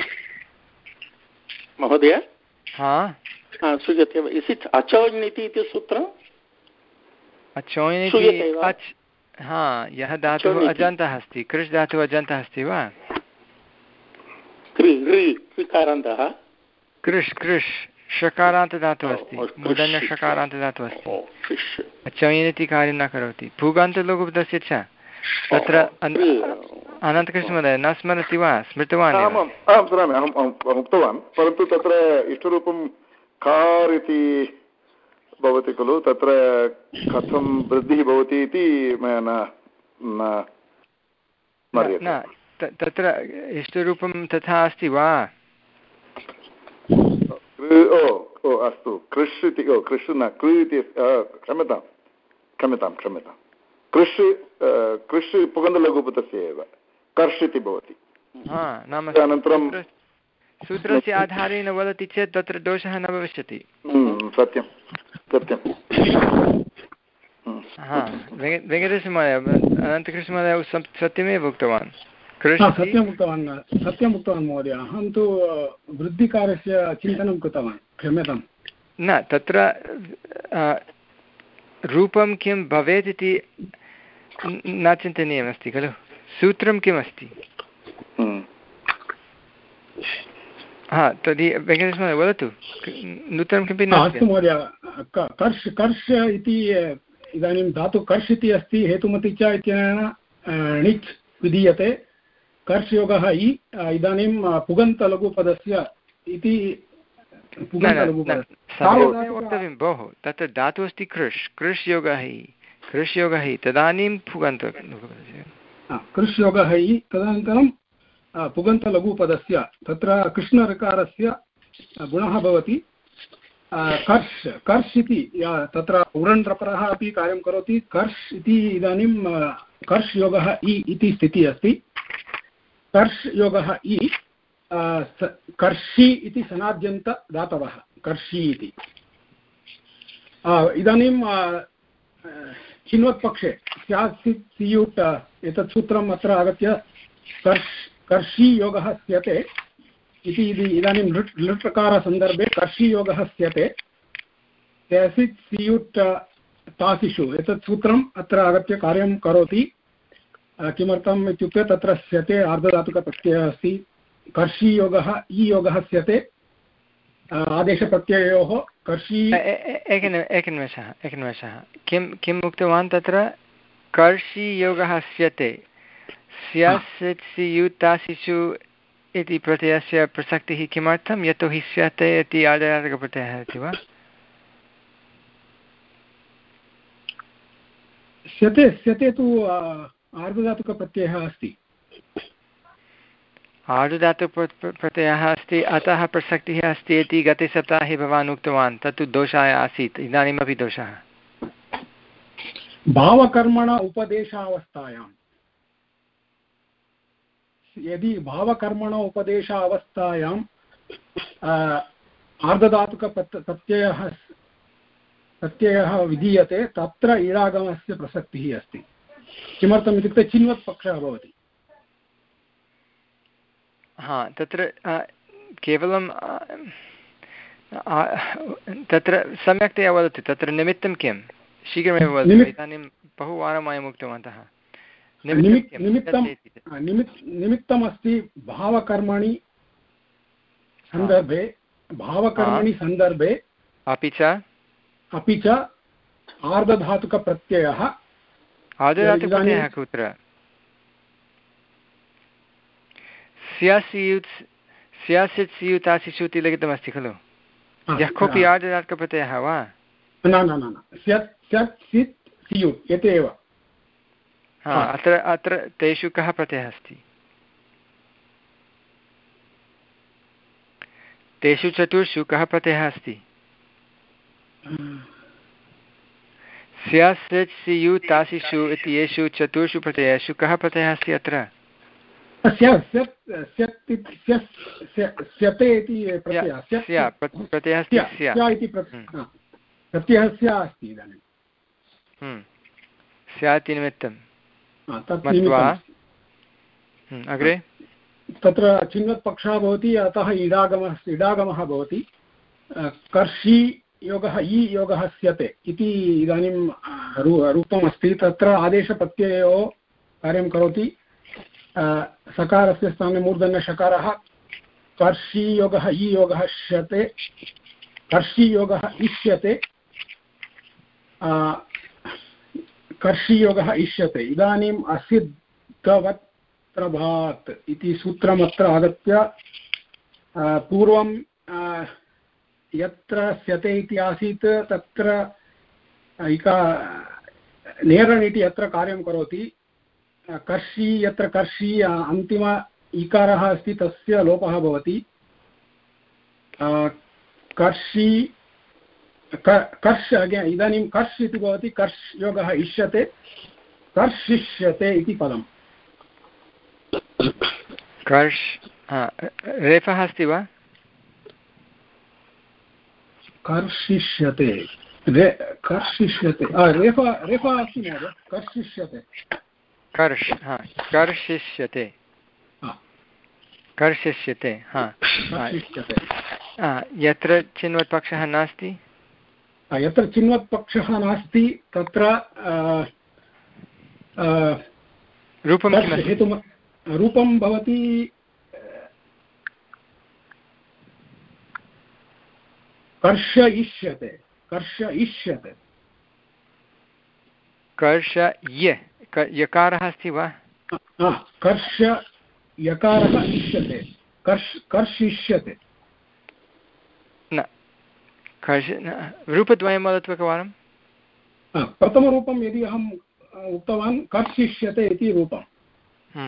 महोदय हाँ हाँ श्रूयते वा इस् इट् अचौनिति इति सूत्रम् अचौनिति अच् हाँ यः धातुः अजन्तः अस्ति कृष् धातुः अजन्तः अस्ति वा कृ कृकारान्तः कृष् कृष् षकारान्तधातुः अस्ति मूर्धन्यषकारान्तधातुः अस्ति अचौनिति कार्यं न करोति भूगान्तलघुपदस्य च तत्र अनन्तकृष्णमहोदय न स्मरति वा स्मृतवान् आम् आं स्मरामि अहम् अहम् उक्तवान् परन्तु तत्र इष्टरूपं कार् इति भवति खलु तत्र कथं वृद्धिः भवति इति मया न न तत्र इष्टरूपं तथा अस्ति वा ओ ओ अस्तु कृष् इति ओ कृष् न कृ इति क्षम्यतां क्षम्यतां क्षम्यतां कृष् कृष् पुगन्धलघुपदस्य एव कर्ष् इति भवति अनन्तरं सूत्रस्य आधारेण वदति चेत् तत्र दोषः न भविष्यति सत्यं सत्यं हा वेङ्कटेशमहोदय अनन्तकृष्णमहोदय सत्यमेव उक्तवान् सत्यम् उक्तवान् सत्यम् उक्तवान् महोदय अहं तु वृद्धिकारस्य चिन्तनं कृतवान् क्षम्यताम् न तत्र रूपं किं भवेत् इति न चिन्तनीयमस्ति खलु सूत्रं किमस्ति हा तर्हि वेङ्कटेशमहोदय वदतु नूतनं किमपि न अस्तु महोदय कर्ष कर्ष इति इदानीं धातु कर्ष इति अस्ति हेतुमति च इत्यनेन णिच् विधीयते कर्षयोगः इ इदानीं पुगन्तलघुपदस्य इति वक्तव्यं भोः तत्र धातुः अस्ति कृष् कृष् योगः हि कृष् योगः हि तदानीं पुगन्त कृष् योगः हि तदनन्तरं पुगन्तलघुपदस्य तत्र कृष्णऋकारस्य गुणः भवति कर्ष कर्ष इति तत्र उरण्रपरः अपि कार्यं करोति कर्ष इति इदानीं कर्ष योगः इ इति स्थितिः अस्ति कर्ष योगः इ कर्षि इति सनाद्यन्तदातवः कर्षि इति इदानीं चिन्वत्पक्षे स्यासित् सियुट् एतत् सूत्रम् अत्र आगत्य कर्ष कर्षि योगः स्यते इति इदानीं लृट् लृट्लकारसन्दर्भे कर्षि योगः स्यते स्यासित् सियुट् तासिषु एतत् सूत्रम् अत्र आगत्य कार्यं करोति किमर्थम् इत्युक्ते तत्र स्यते आर्धधातुकप्रत्ययः अस्ति कर्षि योगः इ योगः स्यते आदेशप्रत्यययोः कर्षि एकनिमेषः एकनिमेषः किं किम् उक्तवान् तत्र कर्षि योगः स्यते स्यासियुतासिषु इति प्रत्ययस्य प्रसक्तिः किमर्थं यतोहि स्यते इति आर्धधातुकप्रत्ययः इति वा स्यते स्यते तु आर्धधातुकप्रत्ययः अस्ति आर्धधातुप्रत्ययः अस्ति अतः प्रसक्तिः अस्ति इति गते सप्ताहे भवान् उक्तवान् तत्तु दोषाय आसीत् इदानीमपि दोषः भावकर्मण उपदेशावस्थायां यदि भावकर्मण उपदेशावस्थायाम् आर्धधातुकप्रत्ययः प्रत्ययः विधीयते तत्र इडागमस्य प्रसक्तिः अस्ति किमर्थम् इत्युक्ते चिन्वत् पक्षः भवति हा तत्र केवलं तत्र सम्यक्तया वदतु तत्र निमित्तं किं शीघ्रमेव वदतु इदानीं बहुवारं वयम् उक्तवन्तः निमित्तमस्ति भावकर्मणि सन्दर्भे भावकर्मणि सन्दर्भे अपि च अपि च आर्धधातुकप्रत्ययः आर्धधातुकप्रत्ययः कुत्र स्यासियुत् स्यासित् सियुतासिषु इति लिखितमस्ति खलु यः कोऽपि आर्धधातुकप्रत्ययः वा न न न स्यत् स्यत् सित् सियुत् एते एव हा अत्र अत्र तेषु कः प्रत्ययः अस्ति तेषु चतुर्षु कः प्रत्ययः अस्ति स्यासित् सियुतासिषु इति येषु चतुर्षु प्रत्ययेषु कः प्रत्ययः अस्ति अत्र स्यते इति प्रत्ययः प्रत्ययस्य अस्ति इदानीं स्यात् निमित्तं मत्वा अग्रे तत्र चिन्वत् पक्षः भवति अतः इडागमः इडागमः भवति कर्षि योगः इ योगः स्यते इति इदानीं रूपम् अस्ति तत्र आदेशप्रत्ययोः कार्यं करोति सकारस्य स्थाने मूर्धन्यषकारः कर्षि योगः इ योगः श्यते कर्षि योगः इष्यते कर्षि योगः इष्यते इदानीम् असिद्धवत् प्रभात् इति सूत्रमत्र आगत्य पूर्वं यत्र स्यते इति आसीत् तत्र इका नेरण् इति यत्र कार्यं करोति कर्षि यत्र कर्षि अन्तिम इकारः अस्ति तस्य लोपः भवति कर्षि कर्ष इदानीं कर्ष इति भवति कर्ष योगः इष्यते कर्षिष्यते इति पदम् कर्ष रेफः अस्ति वा कर्षिष्यते कर्षिष्यते रेफा रेफा अस्ति महोदय कर्षिष्यते कर्ष हा कर्षिष्यते कर्षिष्यते हा यत्र चिन्वत्पक्षः नास्ति यत्र चिन्वत्पक्षः नास्ति तत्र रूपं हेतु रूपं भवति कर्षयिष्यते कर्षयिष्यते कर्षय यकारः अस्ति वा कर्ष यकारः इष्यते कर्ष कर्षिष्यते न कर्ष रूपद्वयं वदतु एकवारं प्रथमरूपं यदि अहम् उक्तवान् कर्षिष्यते इति रूपं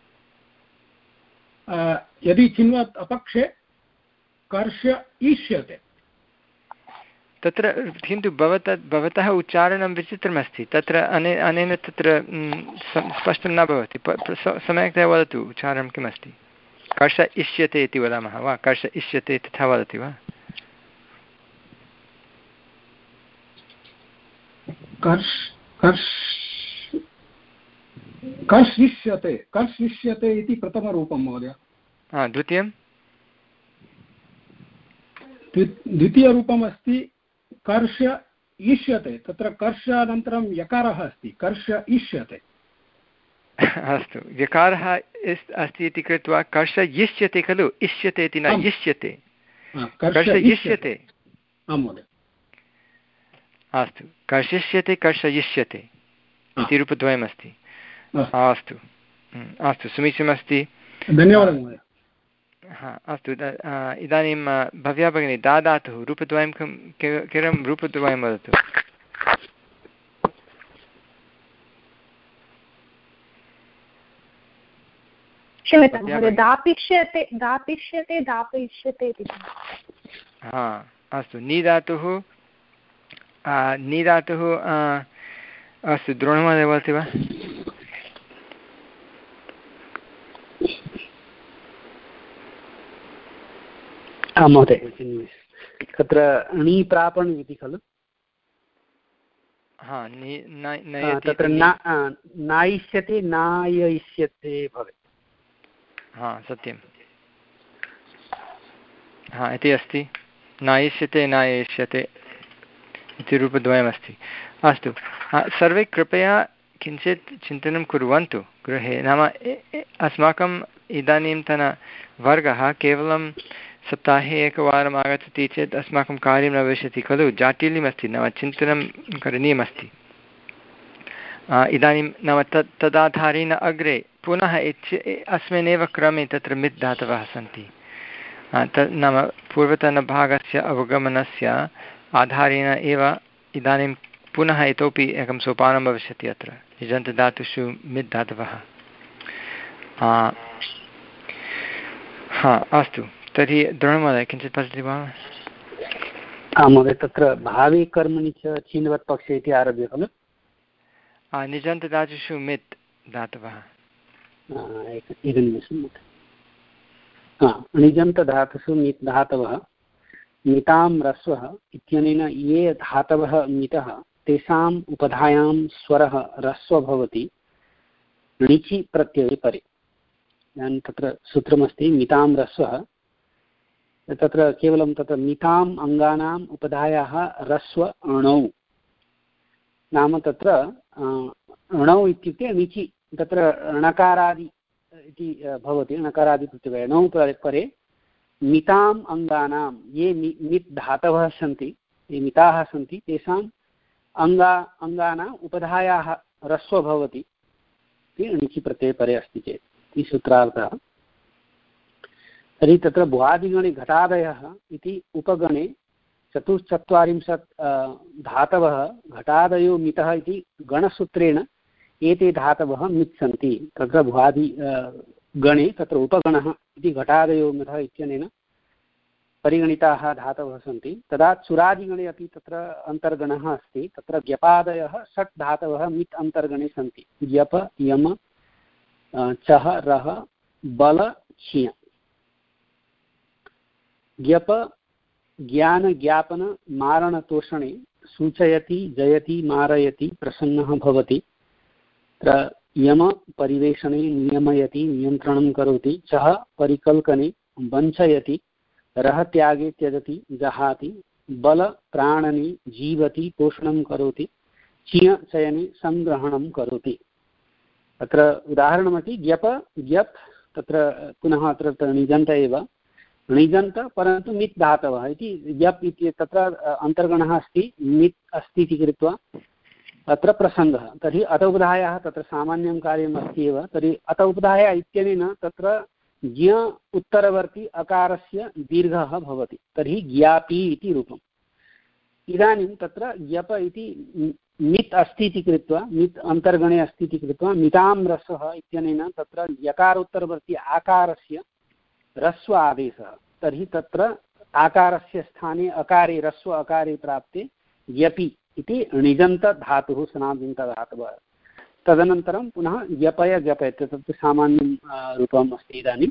यदि चिन्वत् अपक्षे कर्षयिष्यते तत्र किन्तु भवतः भवतः उच्चारणं विचित्रमस्ति तत्र अने अनेन तत्र स्पष्टं न भवति सम्यक्तया वदतु उच्चारणं किमस्ति कर्ष इष्यते इति वदामः वा कर्ष इष्यते तथा वदति वा कर्ष कर्ष कर्षिष्यते कर्षिष्यते इति प्रथमरूपं महोदय हा द्वितीयं द्वितीयरूपम् अस्ति कर्ष इष्यते तत्र कर्षानन्तरं यकारः अस्ति कर्ष इष्यते अस्तु यकारः अस्ति इति कृत्वा कर्ष इष्यते खलु इष्यते इति न इष्यते कर्ष इष्यते आं महोदय अस्तु कर्षिष्यते कर्षयिष्यते इति रूपद्वयमस्ति अस्तु अस्तु समीचीनमस्ति धन्यवादः महोदय हा अस्तु इदानीं भव्या भगिनी दा धातुः रूपद्वयं केवलं रूपद्वयं वदतु क्षम्यतां महोदय दापिष्यते दापिष्यते दापयिष्यते इति हा अस्तु नी धातुः नी धातुः अस्तु द्रोणमहोदय वदति वा महोदय तत्र णी प्रापण इति खलु हा तत्र नायिष्यते नाययिष्यते भवेत् हा सत्यं हा इति अस्ति नायिष्यते नाययिष्यते इति रूपद्वयमस्ति अस्तु सर्वे कृपया किञ्चित् चिन्तनं कुर्वन्तु गृहे नाम अस्माकम् इदानीन्तनवर्गः केवलं सप्ताहे एकवारम् आगच्छति चेत् अस्माकं कार्यं न भविष्यति खलु जाटिल्यमस्ति नाम चिन्तनं करणीयमस्ति इदानीं नाम तत् तदाधारेण अग्रे पुनः अस्मिन्नेव क्रमे तत्र मित् धातवः सन्ति तत् नाम पूर्वतनभागस्य अवगमनस्य आधारेण एव इदानीं पुनः इतोपि एकं सोपानं भविष्यति अत्र निजन्तधातुषु मित् धातवः हा अस्तु तर्हि द्रोणमहोदय किञ्चित् वदति वा महोदय तत्र भावे कर्मणि च चिन्वत् पक्षे इति आरभ्य खलु निजन्तधातुषु मित् धातवः एकनिमिषं निजन्तधातुषु मित् धातवः मितां ह्रस्वः इत्यनेन ये धातवः मितः तेषाम् उपधायां स्वरः ह्रस्व भवति णिचि प्रत्यये परे इदानीं तत्र सूत्रमस्ति मितां ह्रस्वः तत्र केवलं तत्र मिताम् अङ्गानाम् उपधायाः ह्रस्व अणौ नाम तत्र अणौ इत्युक्ते णिचि तत्र णकारादि इति भवति णकारादि प्रत्यये णौ परे मिताम् अङ्गानां ये मि मित् धातवः सन्ति ये मिताः सन्ति तेषाम् अङ्गा अङ्गानाम् उपधायाः ह्रस्व भवति इति णिचि प्रत्यये परे अस्ति चेत् इति सूत्रार्थः तर्हि तत्र भुवादिगणे घटादयः इति उपगणे चतुश्चत्वारिंशत् धातवः घटादयो मितः इति गणसूत्रेण एते धातवः मित् सन्ति तत्र भुवादि गणे तत्र उपगणः इति घटादयो मितः इत्यनेन परिगणिताः धातवः सन्ति तदा चुरादिगणे अपि तत्र अन्तर्गणः अस्ति तत्र ज्ञपादयः षट् धातवः मित् अन्तर्गणे सन्ति ज्ञप यम चः रः बल छिय ज्ञप ज्ञान ज्ञापन मारण तोषणे सूचयति जयति मारयति प्रसन्नः भवति त्र यम परिवेशने नियमयति नियन्त्रणं करोति चः परिकल्पने वञ्चयति रः त्यागे त्यजति जहाति बल प्राणने जीवति पोषणं करोति चिय चयने संग्रहणं करोति। अत्र उदाहरणमस्ति ज्ञप ज्ञप् तत्र पुनः अत्र निजन्त एव णिजन्त परन्तु मित् धातवः इति ज्ञप् इति तत्र अन्तर्गणः अस्ति मित् अस्ति इति कृत्वा अत्र प्रसङ्गः। तर्हि अत उपधायाः तत्र सामान्यं कार्यम् अस्ति एव। तर्हि अत उपधाया इत्यनेन तत्र ज्ञ उत्तरवर्ती अकारस्य दीर्घः भवति तर्हि ज्ञापि इति रूपम्। इदानीं तत्र ज्ञप इति मित् अस्ति इति कृत्वा मित् अन्तर्गणे अस्ति इति कृत्वा मितां रसः इत्यनेन तत्र यकारोत्तरवर्ती आकारस्य रस्व आदेशः। तर्हि तत्र आकारस्य स्थाने अकारे रस्व अकारे प्राप्ते यपि इति णिजन्तधातुः सनाजन्तधातवः। तदनन्तरं पुनः यपय जपय तत् सामान्यं रूपम् अस्ति। इदानीं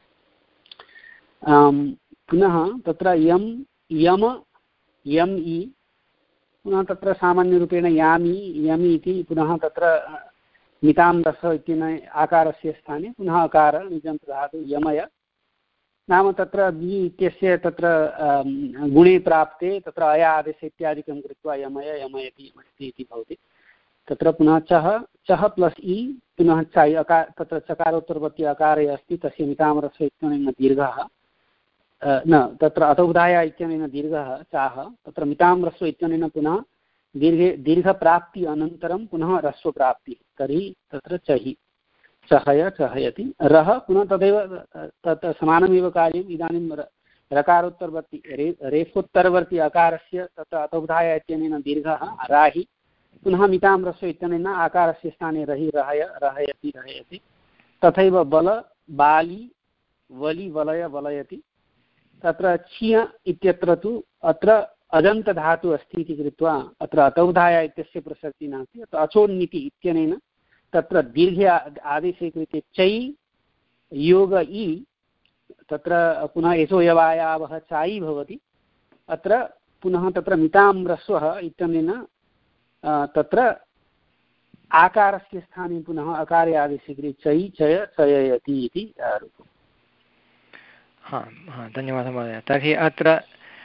पुनः तत्र यम यम यम् इ पुनः तत्र सामान्यरूपेण यामि यमि इति पुनः तत्र मितां रस इत्यनेन आकारस्य स्थाने पुनः अकार णिजन्तधातुः यमय नाम तत्र वि इत्यस्य तत्र गुणे प्राप्ते तत्र अय आदेश इत्यादिकं कृत्वा यमय यमयति अस्ति इति भवति। तत्र पुनः चः चः प्लस् इ पुनः च अकार तत्र चकारोत्तरवर्ती अकारे अस्ति तस्य मितामरस्य इत्यनेन दीर्घः न तत्र अतोदाय इत्यनेन दीर्घः चाह तत्र मितामरस्य इत्यनेन पुनः दीर्घे दीर्घप्राप्ति अनन्तरं पुनः ह्रस्वप्राप्तिः तर्हि तत्र चहि चहय चहयति रः पुनः तदेव तत् समानमेव कार्यम्। इदानीं रकारोत्तरवर्ती रे रेफोत्तरवर्ती अकारस्य तत्र अतोधाय इत्यनेन दीर्घः राहि पुनः मितां रस्व इत्यनेन आकारस्य स्थाने रहि रहय रहयति रहयति। तथैव बल बाली वलि वलय वलयति। तत्र छिय इत्यत्र तु अत्र अजन्तधातुः अस्ति इति कृत्वा अत्र अतोधाय इत्यस्य प्रसक्तिः नास्ति। अत्र अचोन्निति इत्यनेन तत्र दीर्घे आदेशे कृते चै योग इ तत्र पुनः यशोयवायावः चायि भवति। अत्र पुनः तत्र मितां रस्वः इत्यनेन तत्र आकारस्य स्थाने पुनः अकारे आदेशे कृते चै चय चययति इति रूपम्। हा हा धन्यवादः महोदय। तर्हि अत्र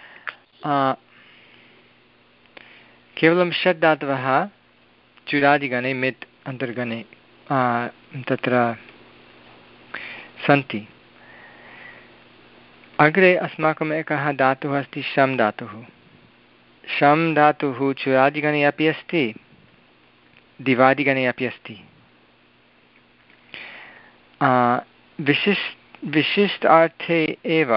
केवलं षड् धातवः चुरादिगणे मित् अन्तर्गणे तत्र सन्ति। अग्रे अस्माकम् एकः धातुः अस्ति शं धातुः। शं धातुः चुरादिगणे अपि अस्ति दिवादिगणे अपि अस्ति। विशिष्ट विशिष्टार्थे एव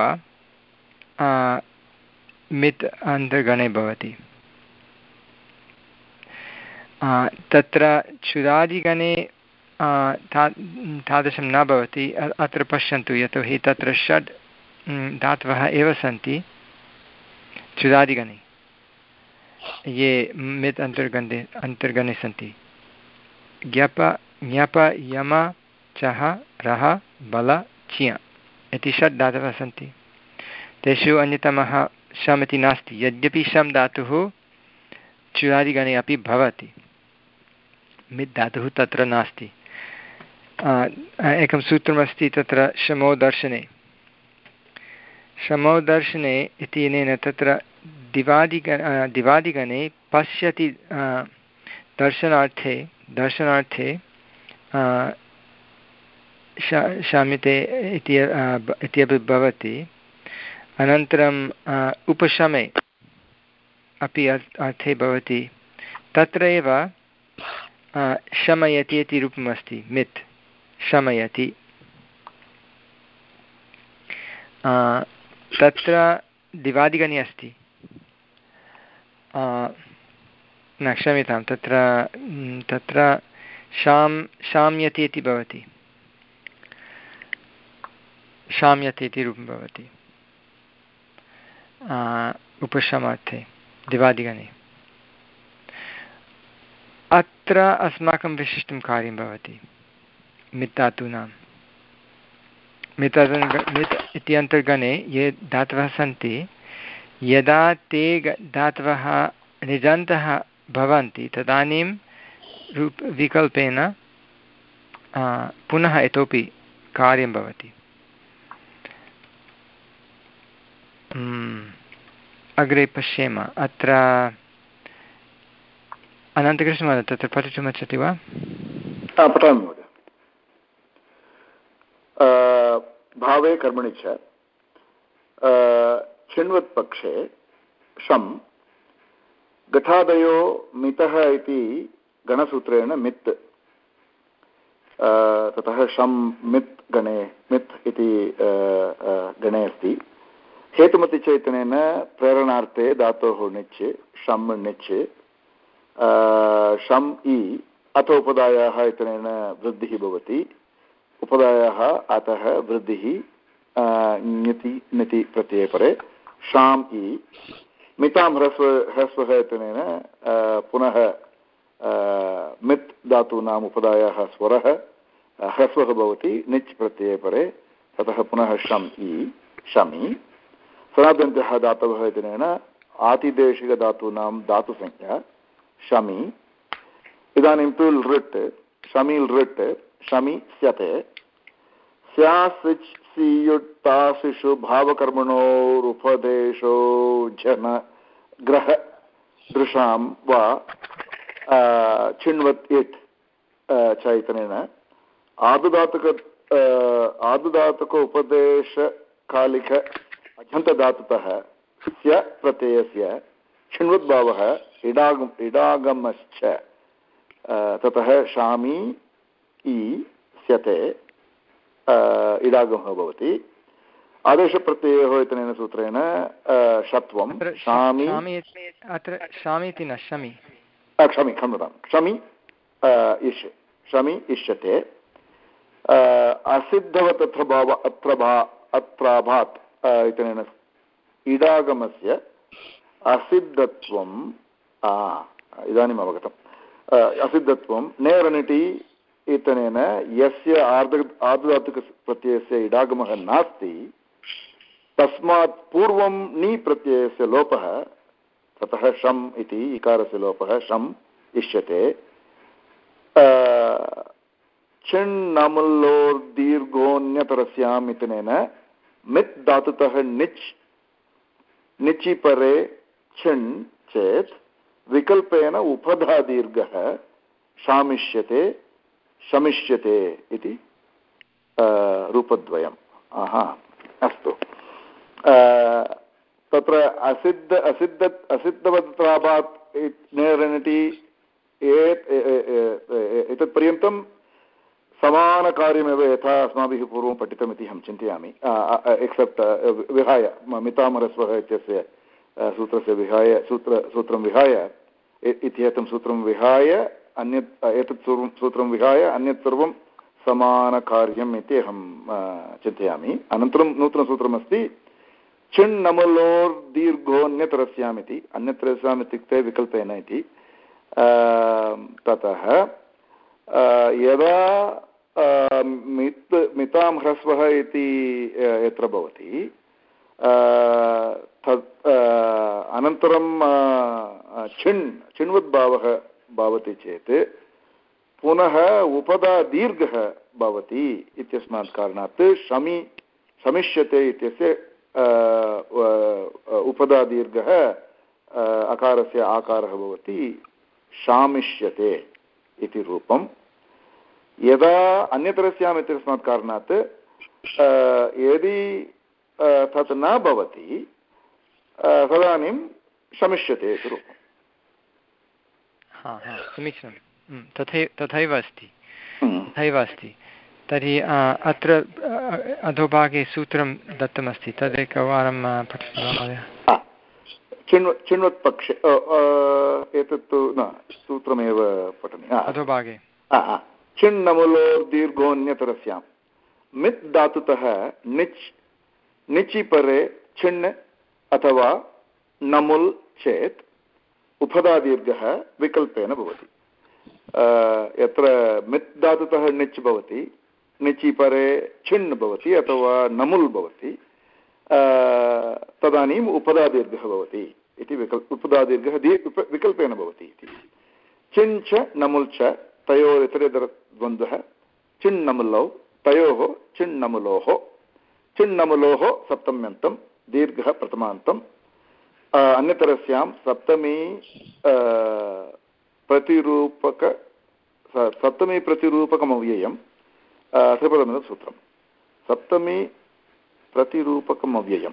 मित् अन्तर्गणे भवति। तत्र चुरादिगणे ता तादृशं न भवति। अत्र पश्यन्तु यतोहि तत्र षड् धातवः एव सन्ति चुरादिगणे ये मित् अन्तर्गणे अन्तर्गणे सन्ति। ज्ञप ज्ञप यम चः रः बल चिय इति षड् धातवः सन्ति। तेषु अन्यतमः शम् इति नास्ति यद्यपि शं धातुः चुरादिगणे अपि भवति मित् धातुः तत्र नास्ति। एकं सूत्रमस्ति तत्र शमो दर्शने शमो दर्शने इत्यनेन तत्र दिवादिग दिवादिगणे पश्यति दर्शनार्थे दर्शनार्थे शामिते इत्यपि भवति। अनन्तरं उपशमे अपि अर्थे भवति। तत्र एव शमयति इति रूपमस्ति मित् शमयति। तत्र दिवादिगणे अस्ति न क्षम्यतां तत्र तत्र शां शाम्यति इति भवति शाम्यति इति रूपं भवति उपशमार्थे दिवादिगणे। अत्र अस्माकं विशिष्टं कार्यं भवति मित् धातूनां। मित् मित् इति अन्तर्गणे ये धातवः सन्ति यदा ते धातवः णिजन्तः भवन्ति तदानीं रूप विकल्पेन पुनः इतोपि कार्यं भवति। अग्रे पश्येम। अत्र अनन्तकृष्णमहोदय तत्र पठितुमिच्छति वा? पठामि महोदय। भावे कर्मणि च छिण्वत्पक्षे शं घटादयो मितः इति गणसूत्रेण मित्, ततः शं मित् गणे मित् इति गणे अस्ति। हेतुमति चैतन्येन प्रेरणार्थे धातोः णिच् शं णिच् शम् इ अथ उपदायाः इत्यनेन वृद्धिः भवति। उपदायाः अतः वृद्धिः ङति णिति प्रत्यये परे शाम् इ मितां ह्रस्व ह्रस्वः इत्यनेन पुनः मित् धातूनाम् उपदायाः स्वरः ह्रस्वः भवति णिच् प्रत्यये परे, ततः पुनः शम् इ शमि। सनातन्त्यः धातवः इत्यनेन आतिदेशिकधातूनां धातुसंख्या शमि। इदानीं तु लृट् शमि लृट् शमि स्यते। स्यासिच् सीयुट्तासिषु भावकर्मणोरुपदेशो जन ग्रह दृशां वा छिण्वत् इट् चैतन्येन आदुधातुक आदुधातुक उपदेशकालिक अजन्तधातुतः स्य प्रत्ययस्य छिण्वद्भावः इडागम इडागमश्च, ततः शामि इ स्यते इडागमः भवति। आदेशप्रत्ययोः इत्यनेन सूत्रेण षत्वं शामि अत्र शामि इति न शमि क्षमि क्षम्यतां क्षमि इष् शमि इष्यते। असिद्धवत् अत्र भाव अत्र भा अत्राभात् इत्यनेन इडागमस्य असिद्धत्वं इदानीम् अवगतम्। असिद्धत्वं नेरनिटि इत्यनेन यस्य आर्ध आर्धधातुकप्रत्ययस्य इडागमः नास्ति तस्मात् पूर्वं नी प्रत्ययस्य लोपः, ततः शम् इति इकारस्य लोपः शम् इष्यते। छिण्णमुल्लोर्दीर्घोऽन्यतरस्याम् इत्यनेन मित् धातुतः निच् निचि परे छिण् चेत् विकल्पेन उपधादीर्घः शामिष्यते शमिष्यते इति रूपद्वयम्। आहा अस्तु। तत्र असिद्ध असिद्ध असिद्धवत्राभात् नेरनिटि एतत् पर्यन्तं समानकार्यमेव यथा अस्माभिः पूर्वं पठितमिति अहं चिन्तयामि, एक्सेप्ट् विहाय मितामरस्वः इत्यस्य सूत्रस्य विहाय सूत्र सूत्रं विहाय इत्येतं सूत्रं विहाय अन्यत् एतत् सूत्रं विहाय अन्यत् सर्वं समानकार्यम् इति अहं चिन्तयामि। अनन्तरं नूतनसूत्रमस्ति छिण्णमुलोर्दीर्घोऽन्यतरस्याम् इति, अन्यतरस्याम् इत्युक्ते विकल्पेन इति। ततः यदा मित् मितां ह्रस्वः इति यत्र भवति तत् अनन्तरं छिण् छिण्वद्भावः भवति चेत् पुनः उपदा दीर्घः भवति इत्यस्मात् कारणात् शमि शमिष्यते इत्यस्य उपदा दीर्घः अकारस्य आकारः भवति शामिष्यते इति रूपम्। यदा अन्यतरस्याम् इत्यस्मात् कारणात् यदि तत् न भवति तदानीं शमिष्यते इति रूपम्। हा हा समीचीनं, तथैव तथैव अस्ति तथैव अस्ति। तर्हि अत्र अधोभागे सूत्रं दत्तमस्ति, तदेकवारं पठतु महोदय। चिण्व चिण्वत्पक्षे एतत्तु न सूत्रमेव पठनीय अधोभागे। छिण्णमुलोर्दीर्घोऽन्यतरस्यां मित् धातुतः निच् निचि परे छिण् अथवा नमुल् चेत् उपधादीर्घः विकल्पेन भवति। यत्र मित् धातुतः निच् भवति, निचि परे छिण् भवति अथवा नमुल् भवति, तदानीम् उपधादीर्घः भवति इति विकल्प उपधादीर्घः दी विकल्पेन भवति इति। चिन् च नमुल् च तयोः इतरेतरद्वन्द्वः चिन्नमुलौ तयोः चिन्नमुलोः चिन्नमुलोः सप्तम्यन्तं दीर्घः प्रथमान्तम् अन्यतरस्यां सप्तमी प्रतिरूपक सप्तमी प्रतिरूपकमव्ययं त्रिपदमिदं सूत्रं सप्तमी प्रतिरूपकमव्ययं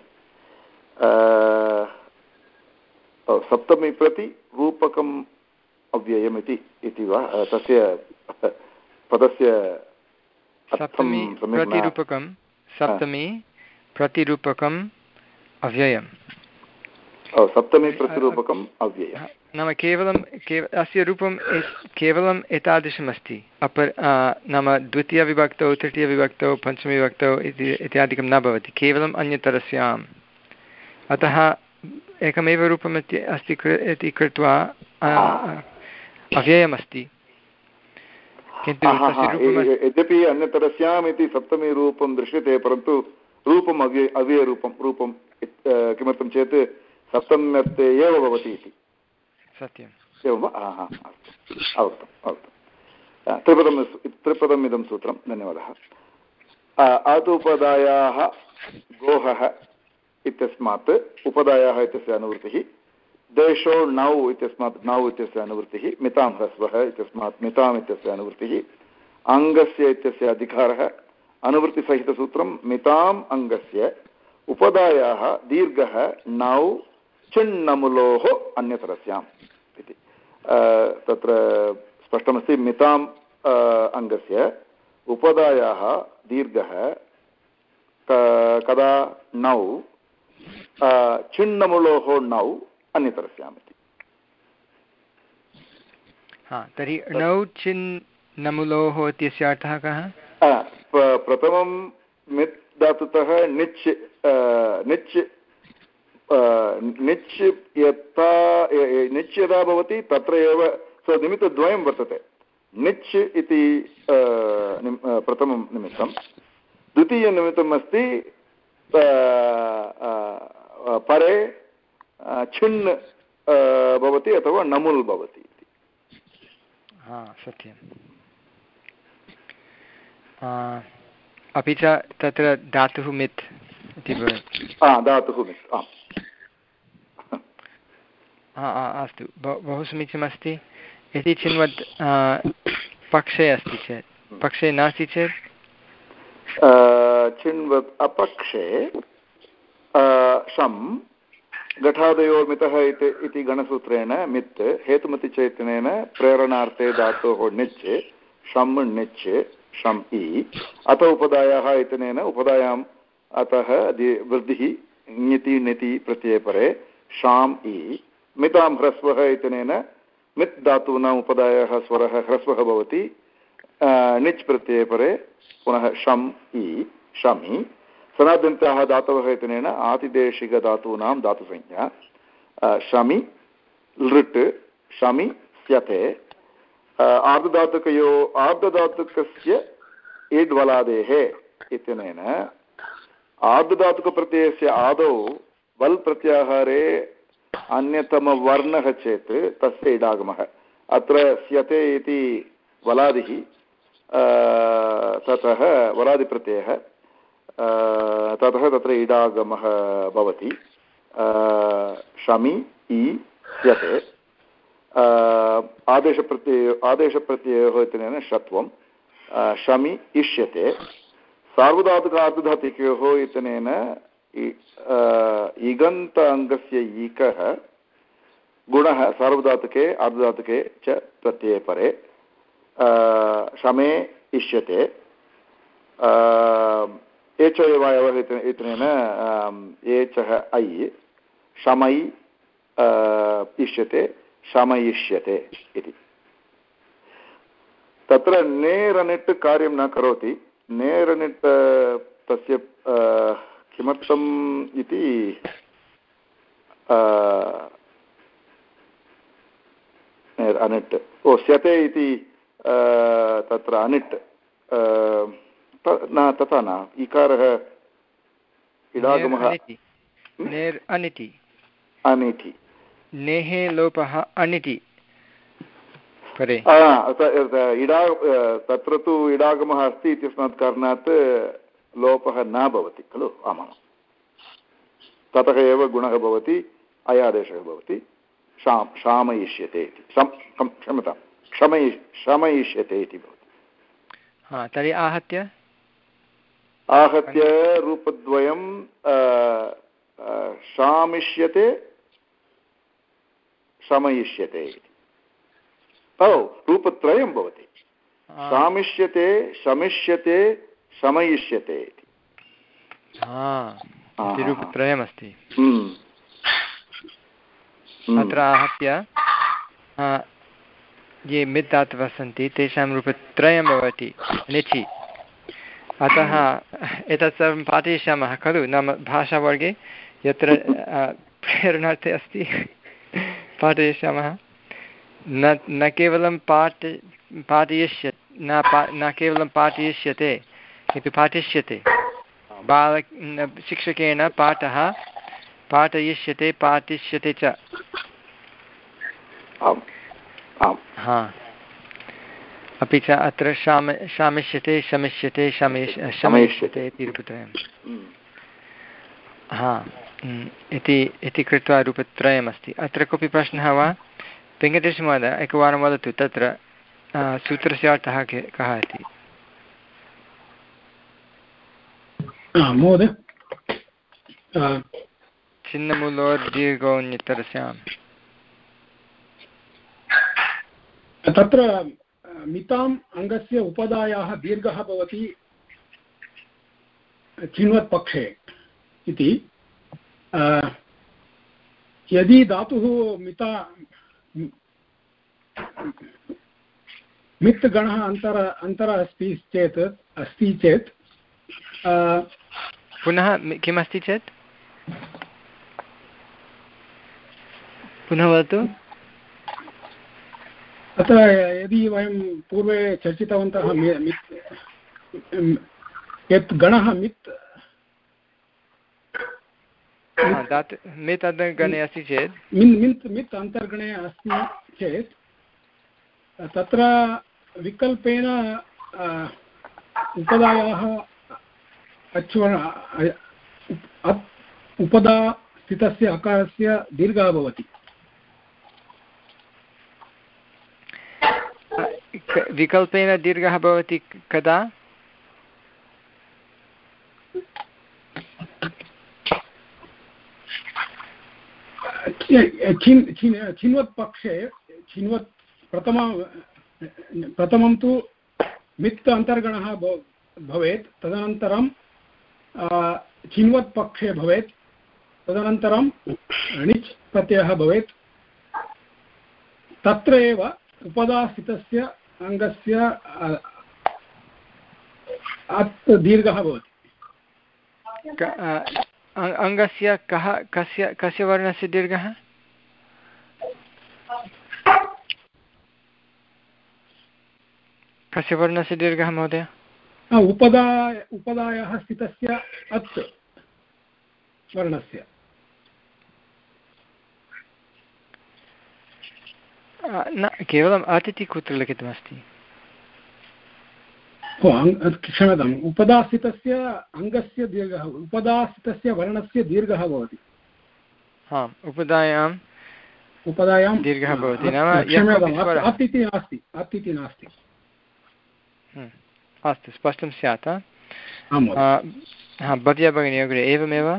सप्तमी प्रतिरूपकम् अव्ययम् इति इति वा तस्य पदस्य सप्तमी प्रतिरूपकं सप्तमी प्रतिरूपकम् अव्ययम् सप्तमी प्रतिरूपकम् अव्ययं नाम केवलं केव अस्य रूपं केवलम् एतादृशमस्ति अपर नाम द्वितीयविभक्तौ तृतीयविभक्तौ पञ्चमविभक्तौ इति इत्यादिकं न भवति केवलम् अन्यतरस्याम् अतः एकमेव रूपम् इति अस्ति इति कृत्वा अव्ययमस्ति किन्तु यद्यपि अन्यतरस्याम् इति सप्तमी रूपं दृश्यते परन्तु रूपम् अव्यय अव्ययरूपं रूपं किमर्थं चेत् सप्तम्यर्थे एव भवति इति सत्यम् एवं वा अवगतम् अवगतं त्रिपदं त्रिपदम् इदं सूत्रं धन्यवादः आतुपदायाः गोहः इत्यस्मात् उपदायाः इत्यस्य अनुवृत्तिः देशो नौ इत्यस्मात् नौ इत्यस्य अनुवृत्तिः मितां ह्रस्वः इत्यस्मात् मिताम् इत्यस्य अनुवृत्तिः अङ्गस्य इत्यस्य अधिकारः अनुवृत्तिसहितसूत्रं मिताम् अङ्गस्य उपदायाः दीर्घः नौ चिन्नमुलोः अन्यतरस्याम् इति तत्र स्पष्टमस्ति मिताम् अङ्गस्य उपदायाः दीर्घः कदा नौ चिन्नमुलोः नौ अन्यतरस्याम् इति हा तर्हि नौ चिन्नमुलोः इत्यस्य अर्थः कः प्रथमं मित् धातुतः निच् निच् निच् यथा निच् यदा भवति तत्र एव स निमित्तद्वयं वर्तते निच् इति प्रथमं निमित्तं द्वितीयनिमित्तम् अस्ति परे छिन् भवति अथवा नमुल् भवति इति हा सत्यम् अपि च तत्र धातुः मित् इति भवति धातुः मित् अस्तु बहु समीचीनमस्ति यदि चिन्वत् पक्षे अस्ति चेत् पक्षे नास्ति चेत् चिन्वत् अपक्षे शं घटादयोर्मितः इति गणसूत्रेण मित् हेतुमति चैतन्येन प्रेरणार्थे धातोः निच् शं निच् शम् इ अत उपदायाः इत्यनेन उपदायाम् अतः वृद्धिः ङिति णिति प्रत्यये परे शाम् इ मितां ह्रस्वः इत्यनेन मित् धातूनाम् उपदायाः स्वरः ह्रस्वः भवति निच् प्रत्यये परे पुनः शम् इ शमि सनाद्यन्ताः धातवः इत्यनेन आतिदेशिकधातूनां धातुसंज्ञा शमि लृट् शमि स्यते आर्धधातुकयो आर्धधातुकस्य इड्वलादेः इत्यनेन आर्धधातुकप्रत्ययस्य आदौ वल् प्रत्याहारे अन्यतमवर्णः चेत् तस्य इडागमः अत्र स्यते इति वलादिः ततः वलादिप्रत्ययः ततः तत्र इडागमः भवति शमि इ स्यते आदेशप्रत्यय आदेशप्रत्ययोः इत्यनेन षत्वं शमि इष्यते सार्वधातुक आर्धधातुकयोः इत्यनेन इगन्त अङ्गस्य ईकः गुणः सार्वधातुके आर्धधातुके च प्रत्यये परे शमे इष्यते एच वायवः इत्यनेन एचः ऐ शमै इष्यते शमयिष्यते इति तत्र नेरनिट् कार्यं न करोति नेरनिट् तस्य किमर्थम् इति अनिट् ओ स्यते इति तत्र अनिट् न तथा न इकारः इडागमः अनिति अनिति नेः लोपः अनिति परे इडा तत्र तु इडागमः अस्ति इत्यस्मात् कारणात् लोपः न भवति खलु आमां ततः एव गुणः भवति अयादेशः भवति शां शामयिष्यते इति क्षम्यतां क्षमयि शमयिष्यते इति भवति। हा तर्हि आहत्य आहत्य रूपद्वयं शामिष्यते शमयिष्यते इति ओ रूपत्रयं भवति शामिष्यते शमिष्यते शमयिष्यते इति रूपत्रयमस्ति। अत्र आहत्य ये मित् धातवः सन्ति तेषां रूपत्रयं भवति निचि। अतः एतत् सर्वं पाठयिष्यामः खलु नाम भाषावर्गे यत्र प्रेरणार्थे अस्ति पाठयिष्यामः। न न केवलं पाठ पाठयिष्य न पा न केवलं पाठयिष्यते किन्तु पाठिष्यते बाल शिक्षकेन पाठः पाठयिष्यते पाठिष्यते च। हा अपि च अत्र शाम शामिष्यते शमिष्यते शमिष् शमयिष्यते इति रूपत्रयं हा इति इति कृत्वा रूपत्रयमस्ति। अत्र कोऽपि प्रश्नः वा? वेङ्कटेशमहोदय एकवारं वदतु तत्र सूत्रस्य अर्थः कः इति। महोदय छिन्नमूलोर्दीर्घोऽन्यतरस्यां तत्र मिताम् अङ्गस्य उपधायाः दीर्घः भवति चिन्वत्पक्षे इति। यदि धातुः मिता मित् गणः अन्तर अन्तर अस्ति चेत् अस्ति चेत् पुनः किमस्ति चेत् पुनः वदतु। अत्र यदि वयं पूर्वे चर्चितवन्तः यत् गणः मित् मित् अन्तर्गणे अस्ति चेत् मित् मित् अन्तर्गणे अस्ति चेत् तत्र विकल्पेन उपधायाः अच्वर्ण उपधा स्थितस्य अकारस्य दीर्घः भवति। विकल्पेन दीर्घः भवति कदा? छिन्वत् पक्षे छिन्वत् प्रथम प्रथमं तु मित् अन्तर्गणः भवेत् तदनन्तरं छिन्वत् पक्षे भवेत् तदनन्तरं णिच् प्रत्ययः भवेत् तत्र एव उपधास्थितस्य अङ्गस्य अत् दीर्घः भवति। अङ्गस्य कः कस्य कस्य वर्णस्य दीर्घः? कस्य वर्णस्य दीर्घः महोदय? उपधा उपधायाः स्थितस्य अत् वर्णस्य। न केवलम् अत् इति कुत्र लिखितमस्ति? क्षम्यताम् उपधास्थितस्य अङ्गस्य दीर्घः उपधास्थितस्य वर्णस्य दीर्घः भवति। हा उपधायां उपधायां दीर्घः भवति नाम अत् इति नास्ति अत् इति नास्ति। अस्तु स्पष्टं स्यात्। हा भव्या भगिनी अग्रे एवमेव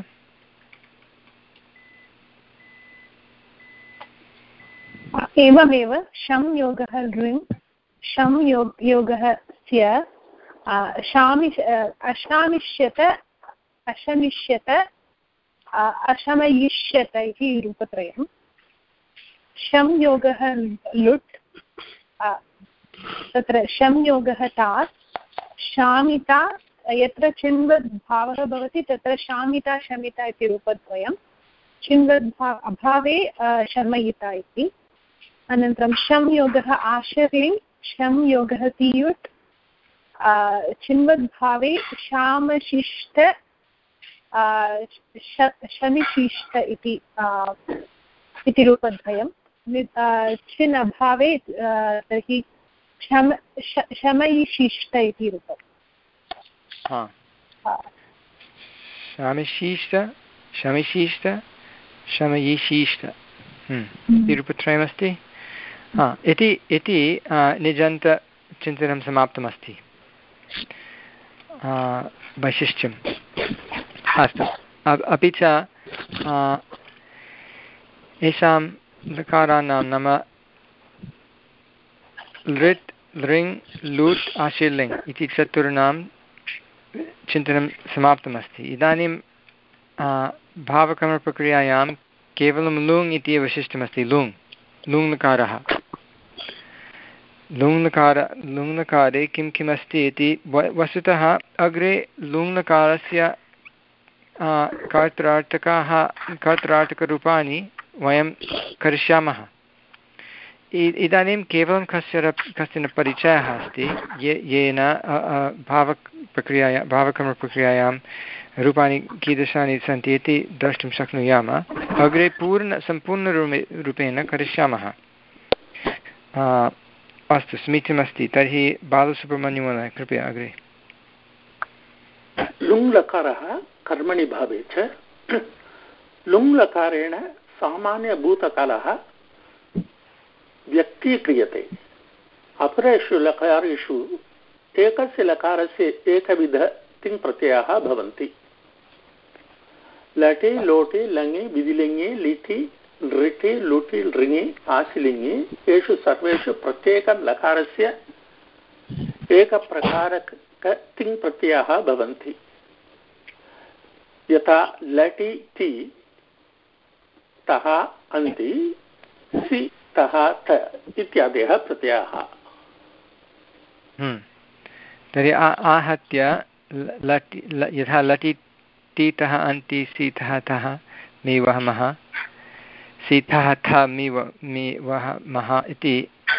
एवमेव शं योगः लृङ् शं योग योगः स्य शामिष् अशामिष्यत अशमिष्यत अशमयिष्यत इति रूपत्रयं। शं योगः लुट् तत्र शं योगः तात् शामिता यत्र चिन्वद् भावः भवति तत्र शामिता शमिता इति रूपद्वयं। चिन्वद् अभावे शमयिता इति। अनन्तरं शं योगः आशर्लिङ् शं योगः तीयुट् चिन्वद्भावे शामशिष्ट शमिशिष्ट इति इति रूपद्वयं चिन् अभावे तर्हि क्षम शमयिशिष्ट इति रूपम् शमिशिष्ट शमिशिष्ट शमयिशिष्ट इति रूपत्रयमस्ति हा इति इति निजन्तचिन्तनं समाप्तमस्ति वैशिष्ट्यम् अस्तु अपि च येषां लकाराणां नाम लृट् लृङ् लूट् आशीर्लिङ् इति चतुर्णां चिन्तनं समाप्तमस्ति। इदानीं भावकर्मप्रक्रियायां केवलं लुङ् इति वैशिष्ट्यमस्ति। लुङ् लुङ्लकारः लुङ्लकार लुङ्लकारे किं किम् अस्ति इति वस्तुतः अग्रे लुङ्लकारस्य कर्त्रार्थकाः कर्त्रार्थकरूपाणि वयं करिष्यामः। इदानीं केवलं कस्य कश्चन परिचयः अस्ति ये येन भावप्रक्रियायां भावकर्मप्रक्रियायां रूपाणि कीदृशानि सन्ति इति द्रष्टुं शक्नुयाम। अग्रे पूर्ण सम्पूर्णरूपे रूपेण करिष्यामः। अस्तु समीचीनमस्ति। तर्हि बालसुब्रह्मण्यमहोदय कृपया अग्रे। लुङ्लकारः कर्मणि भावे च लुङ्लकारेण सामान्यभूतकालः व्यक्तीक्रियते। अपरेषु लकारेषु एकस्य लकारस्य एकविध तिङ्प्रत्ययाः भवन्ति। लटे लोटे लङे विधिलिङ्गे लिटि लृटे लुटि लृङि आशिलिङ्गे येषु सर्वेषु प्रत्येकं लकारस्य एकप्रकारक तिङ्प्रत्ययाः भवन्ति। यथा लटि ति तः अन्ति सि तः त इत्यादयः प्रत्ययाः। तर्हि आहत्य लटि यथा लटि तितः अन्ति सीतः तः मि वहमः सीतः थ मि व मि वहमः इति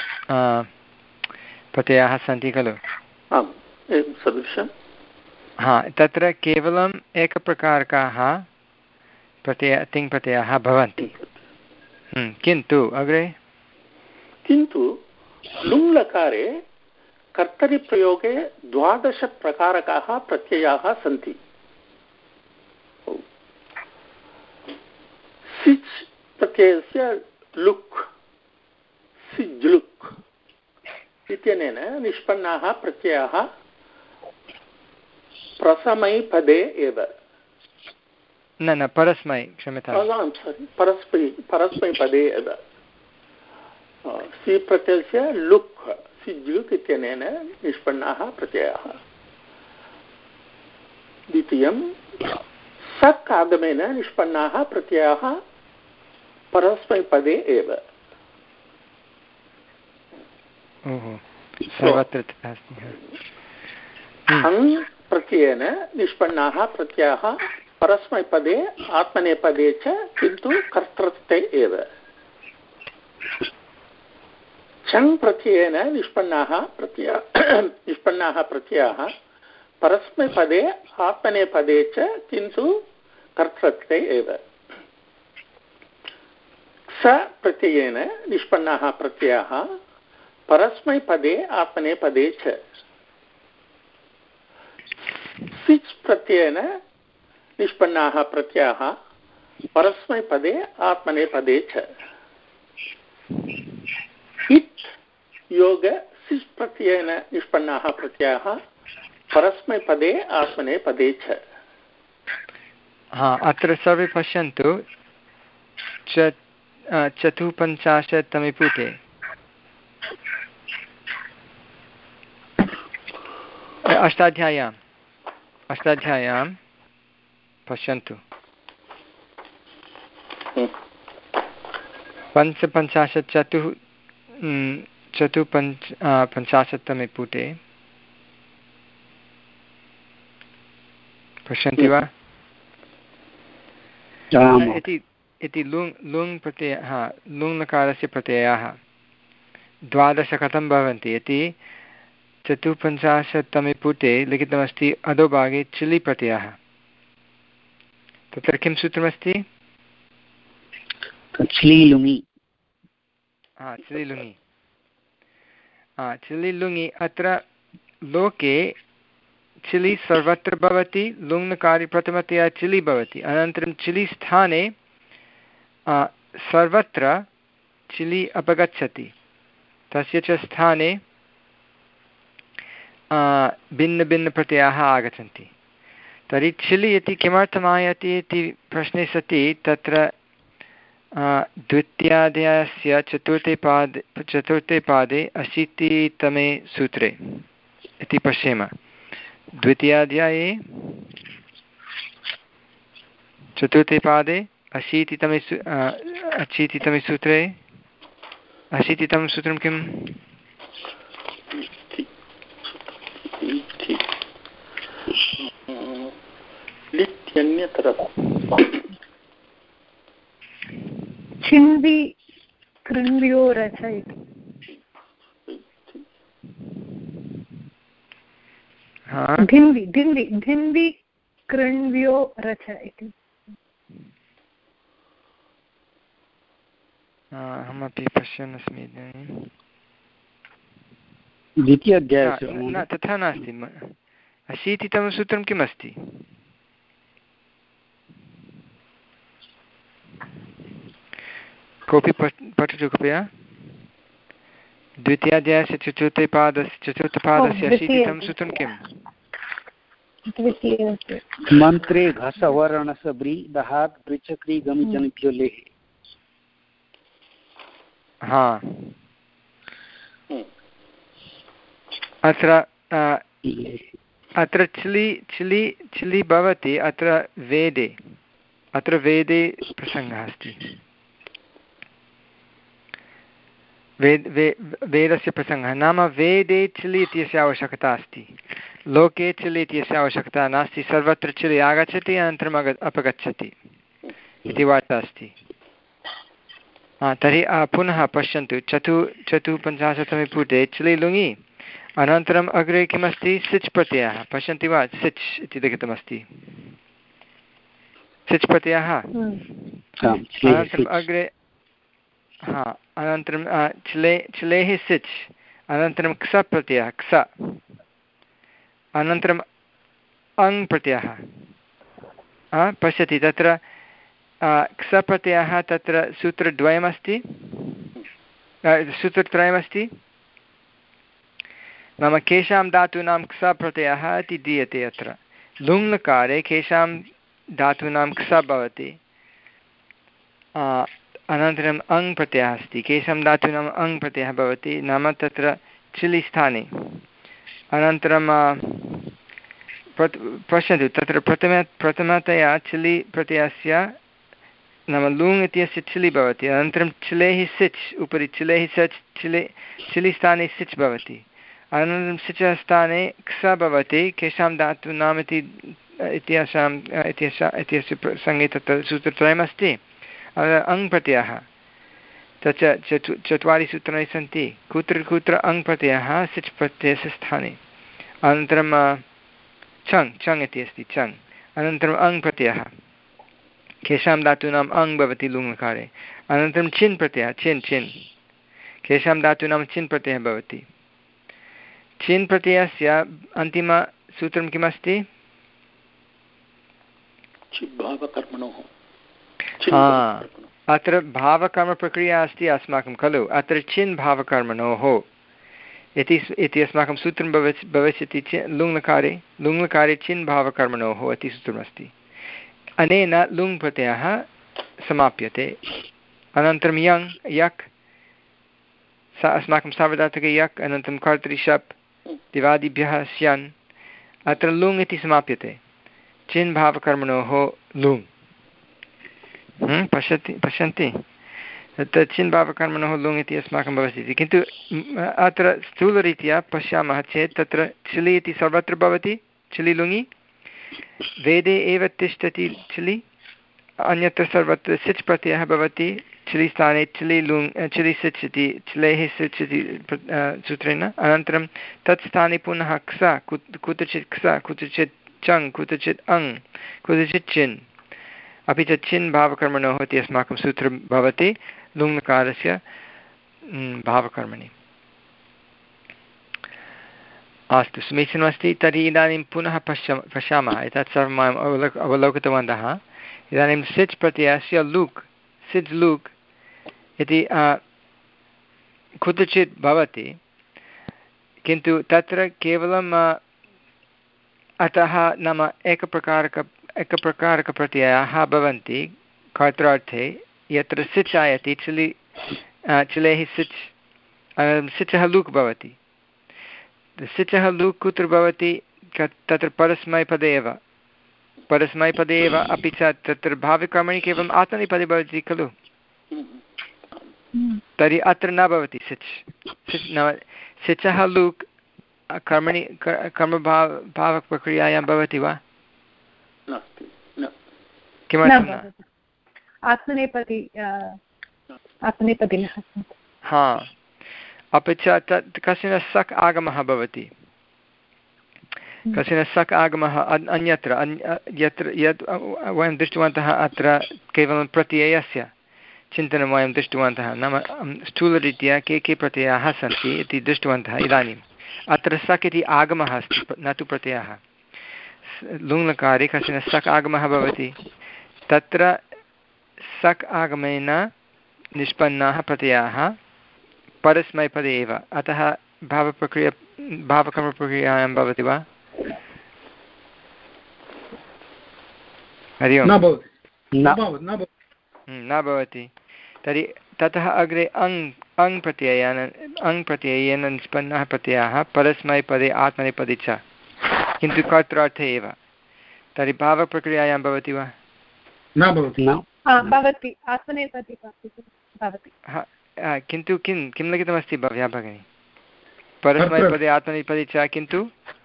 प्रत्ययाः सन्ति खलु। आम् एवं सदृशं। हा तत्र केवलम् एकप्रकारकाः प्रत्यय तिङ्प्रत्ययाः भवन्ति। किन्तु अग्रे किन्तु लुङ्लकारे कर्तरिप्रयोगे द्वादशप्रकारकाः प्रत्ययाः सन्ति। सिच् प्रत्ययस्य लुक् सिज्लुक् इत्यनेन निष्पन्नाः प्रत्ययाः प्रसमैपदे एव। न न परस्मै क्षम्यतां सारी परस्मै परस्मैपदे एव। सि प्रत्ययस्य लुक् सिज्लुक् इत्यनेन निष्पन्नाः प्रत्ययाः। द्वितीयं सक् आगमेन निष्पन्नाः प्रत्ययाः परस्मैपदे एव। अङ् प्रत्ययेन निष्पन्नाः प्रत्ययाः परस्मैपदे आत्मनेपदे च किन्तु कर्तृत्वे एव। चङ् प्रत्ययेन निष्पन्नाः प्रत्ययाः निष्पन्नाः प्रत्ययाः परस्मैपदे आत्मनेपदे च किन्तु कर्तृत्वे एव। क्ष प्रत्ययेन निष्पन्नाः प्रत्ययाः परस्मैपदे आत्मनेपदे च। सिच् प्रत्ययेन निष्पन्नाः प्रत्ययाः परस्मैपदे आत्मनेपदे च। इत् योग सिच् प्रत्ययेन निष्पन्नाः प्रत्ययाः परस्मैपदे आत्मनेपदे च। हा अत्र सर्वे पश्यन्तु च चतुःपञ्चाशत्तमे पुटे अष्टाध्याय्याम् अष्टाध्याय्यां पश्यन्तु पञ्चपञ्चाशत् चतुः चतुःपञ्च पञ्चाशत्तमे पुटे पश्यन्ति वा? इति इति लुङ् लुङ् प्रत्ययः हा लुङ्लकारस्य प्रत्ययाः द्वादश कथं भवन्ति इति चतुःपञ्चाशत्तमे पुटे लिखितमस्ति। अधोभागे चिलि प्रत्ययः। तत्र किं सूत्रमस्ति? चिलीलुङि हा चिलीलुङि हा चिलीलुङि अत्र लोके चिलि सर्वत्र भवति लुङ्लकारि प्रथमतया चिलि भवति अनन्तरं चिलि स्थाने सर्वत्र चिलि अपगच्छति तस्य च स्थाने भिन्नभिन्नप्रत्ययाः आगच्छन्ति तर्हि चिलि इति किमर्थम् आयाति इति प्रश्ने सति तत्र द्वितीयाध्यायस्य चतुर्थे पादे चतुर्थे पादे अशीतितमे सूत्रे इति पश्येम द्वितीयाध्याये चतुर्थे पादे अशीतितमे सू अशीतितमे सूत्रे अशीतितमं सूत्रं किम् छिन्वि कृण्व्यो रथ इति धिन्वि धिन्वि धिन्वि कृण्व्यो रथ इति अहमपि पश्यन् अस्मि इदानीं द्वितीयाध्यायस्य न तथा नास्ति अशीतितमं सूत्रं किम् अस्ति कोऽपि पठतु कृपया द्वितीयाध्यायस्य चतुर्थे पादस्य चतुर्थपादस्य अशीतितमं सूत्रं किम् मन्त्रे घसवर्णसब्रि दहात् पृच्छक्री गमिजनिभ्यो लेः हा अत्र अत्र चिलि चिलि चिलि भवति अत्र वेदे अत्र वेदे प्रसङ्गः अस्ति वेद वे वेदस्य प्रसङ्गः नाम वेदे चिलि इत्यस्य आवश्यकता अस्ति लोके चिलि इत्यस्य आवश्यकता नास्ति सर्वत्र चिलि आगच्छति अनन्तरम् अग अपगच्छति इति वार्ता अस्ति तर्हि पुनः पश्यन्तु चतु चतुःपञ्चाशत्तमे पुटे चिलि लुङि अनन्तरम् अग्रे किमस्ति सिच् प्रत्ययः पश्यन्ति वा सिच् इति लिखितमस्ति सिच् प्रत्ययः अनन्तरम् अग्रे हा अनन्तरं चिले चिलेः सिच् अनन्तरं क्स प्रत्ययः क्स अनन्तरम् अङ् प्रत्ययः पश्यति तत्र क्स प्रत्ययः तत्र सूत्रद्वयमस्ति सूत्रत्रयमस्ति नाम केषां धातूनां क्स प्रत्ययः इति दीयते अत्र लुङ्लकारे केषां धातूनां क्स भवति अनन्तरम् अङ् प्रत्ययः अस्ति केषां धातूनाम् अङ् प्रत्ययः भवति नाम तत्र चिलि स्थाने अनन्तरं पश्यन्तु तत्र प्रथम प्रथमतया चिलि प्रत्ययस्य नाम लुङ् इत्यस्य चिलि भवति अनन्तरं चिलेः सिच् उपरि चिलेः सच् चिले चिलि स्थाने सिच् भवति अनन्तरं सिच् स्थाने क्स भवति केषां धातूनाम् इति इत्येषाम् इत्यस्य इत्यस्य प्रसङ्गे तत्र सूत्रत्रयमस्ति अङ् प्रत्ययः तच्च चतु चत्वारि सूत्राणि सन्ति कुत्र कुत्र अङ् प्रत्ययः सिच् प्रत्ययस्य स्थाने अनन्तरं चङ् चङ् इति अस्ति चङ् अनन्तरम् अङ् प्रत्ययः केषां धातूनाम् अङ् भवति लुङ्लकारे अनन्तरं चिन् प्रत्ययः चिन् चिन् केषां धातूनां चिन् प्रत्ययः भवति चिन् प्रत्ययस्य अन्तिमसूत्रं किमस्ति अत्र भावकर्मप्रक्रिया अस्ति अस्माकं खलु अत्र चिन् भावकर्मणोः इति इति अस्माकं सूत्रं भवति भविष्यति चेत् लुङ्लकारे लुङ्लकारे चिन् भावकर्मणोः इति सूत्रमस्ति अनेन लुङ् प्रत्ययः समाप्यते अनन्तरं यङ् यक् सा अस्माकं सार्वधातुके यक् अनन्तरं कर्तरि शप् दिवादिभ्यः स्यन् अत्र लुङ् इति समाप्यते चिन् भावकर्मणोः लुङ् पश्यति पश्यन्ति तत्र चिन् भावकर्मणोः लुङ् इति अस्माकं भवति किन्तु अत्र स्थूलरीत्या पश्यामः चेत् तत्र चिलि इति सर्वत्र भवति चिलि लुङि वेदे एव तिष्ठति चिलि अन्यत्र सर्वत्र सिच् प्रत्ययः भवति चिलि स्थाने चिलि लुङ् चिलि सिच् इति चिलेः सिच् इति सूत्रेण अनन्तरं तत् स्थाने पुनः क्स कुत्रचित् क्स कुत्रचित् चङ् कुत्रचित् अङ् कुत्रचित् चिन् अपि च चिन् भावकर्मणोः इति अस्माकं सूत्रं भवति लुङ्लकारस्य भावकर्मणि। अस्तु, समीचीनमस्ति। तर्हि इदानीं पुनः पश्य पश्यामः एतत् सर्वं वयम् अवलोक अवलोकितवन्तः। इदानीं सिच् प्रत्ययस्य लूक्, सिच् लूक् इति कुत्रचित् भवति, किन्तु तत्र केवलं अतः नाम एकप्रकारक एकप्रकारकप्रत्ययाः भवन्ति कर्त्रार्थे, यत्र सिच् आयति, चिलि चिलेः सिच् सिचः लूक् भवति। सिचः लूक् कुत्र भवति? तत्र परस्मैपदे एव, परस्मैपदे एव, अपि च तत्र भाविकर्मणि केवलम् आत्मनेपदे भवति खलु। तर्हि अत्र न भवति सिच्, सिच् नाम सिचः लूक् कर्मणि कर्मभाव भावप्रक्रियायां भवति वा? किमर्थं न? आत्मनेपदी आत्मनेपदिनः। हा, अपि च तत् कश्चन सक् आगमः भवति, कश्चन सक् आगमः अन्यत्र यत्र यत् वयं दृष्टवन्तः। अत्र केवलं प्रत्ययस्य चिन्तनं वयं दृष्टवन्तः, नाम स्थूलरीत्या के के प्रत्ययाः सन्ति इति दृष्टवन्तः। इदानीम् अत्र सक् इति आगमः अस्ति, न तु प्रत्ययः। लुङ्लकारे कश्चन सक् आगमः भवति, तत्र सक् आगमेन निष्पन्नाः प्रत्ययाः परस्मैपदे एव, अतः भावप्रक्रिया भावकर्मप्रक्रियायां भवति वा? हरि ओम्। न भवति। तर्हि ततः अग्रे अङ् अङ् प्रत्ययेन अङ् प्रत्ययेन निष्पन्नाः प्रत्ययाः परस्मैपदे आत्मनेपदे च, किन्तु कर्त्रार्थे एव। तर्हि भावप्रक्रियायां भवति वा? न भवति। भवति, आत्मनेपदी भवति। किन्तु किं किं लिखितमस्ति भव्या भगिनी? परस्मैपदे आत्मनेपदे च, किन्तु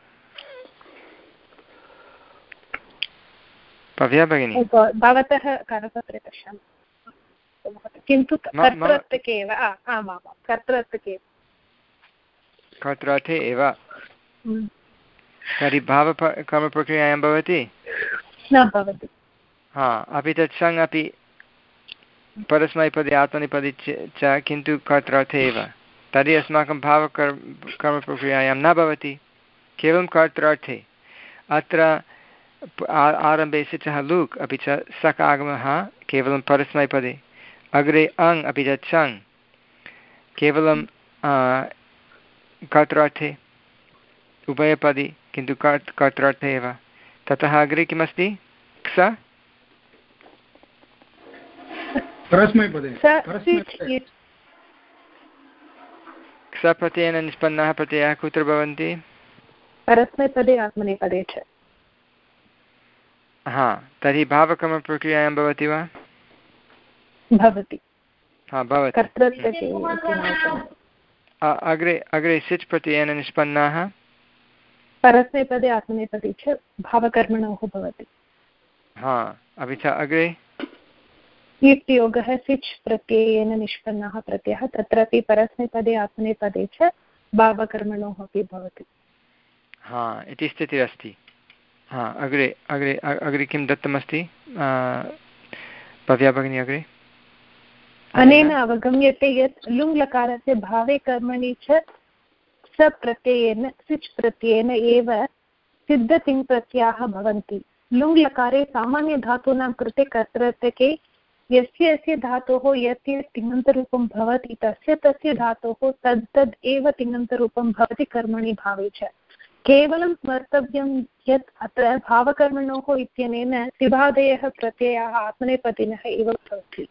भव्या भगिनी भवतः करपत्रे पश्यामः, किन्तु कर्तृत्वके एव। आमां कर्तृत्वके एव, कर्त्रार्थे एव। तर्हि भावकर्मप्रक्रियायां भवति? न भवति। हा, अपि तत् सङ् अपि परस्मैपदे आत्मनेपदे च, किन्तु कर्त्रार्थे एव। तर्हि अस्माकं भावकर्म कर्मप्रक्रियायां न भवति, केवलं कर्त्रार्थे। अत्र आरम्भे सिचः लूक्, अपि च सक् आगमः केवलं परस्मैपदे, अग्रे अङ् अपि च चङ् केवलं कर्त्रार्थे, उभयपदी, किन्तु कर् कर्त्रार्थे एव। ततः अग्रे किमस्ति? क्स क्स प्रत्ययेन निष्पन्नाः प्रत्ययाः कुत्र भवन्ति? परस्मैपदे आत्मनेपदे च। हा, तर्हि भावकर्मप्रक्रियायां भवति वा? भवति। हा, भवति। अग्रे अग्रे सिच् प्रत्ययेन निष्पन्नाः परस्मैपदे आत्मनेपदे च भावकर्मणोः भवति। हा, अपि च अग्रे ईट्योगः सिच् प्रत्ययेन निष्पन्नः प्रत्ययः, तत्रापि परस्मैपदे आत्मनेपदे च भावकर्मणोः अपि भवति। हा, इति स्थितिरस्ति। हा, अग्रे अग्रे अग्रे किं दत्तमस्ति भव्या भगिनी? अग्रे अनेन अवगम्यते यत् लुङ्लकारस्य भावे कर्मणि च सप्रत्ययेन सिच् प्रत्ययेन एव सिद्धतिङ्प्रत्ययाः भवन्ति। लुङ्लकारे सामान्यधातूनां कृते कर्तृत्वके यस्य यस्य धातोः यत् यत् तिङन्तरूपं भवति तस्य तस्य धातोः तद् तद् एव तिङन्तरूपं भवति कर्मणि भावे च। केवलं स्मर्तव्यं यत् अत्र भावकर्मणोः इत्यनेन त्रिभादयः प्रत्ययाः आत्मनेपदिनः एव भवति।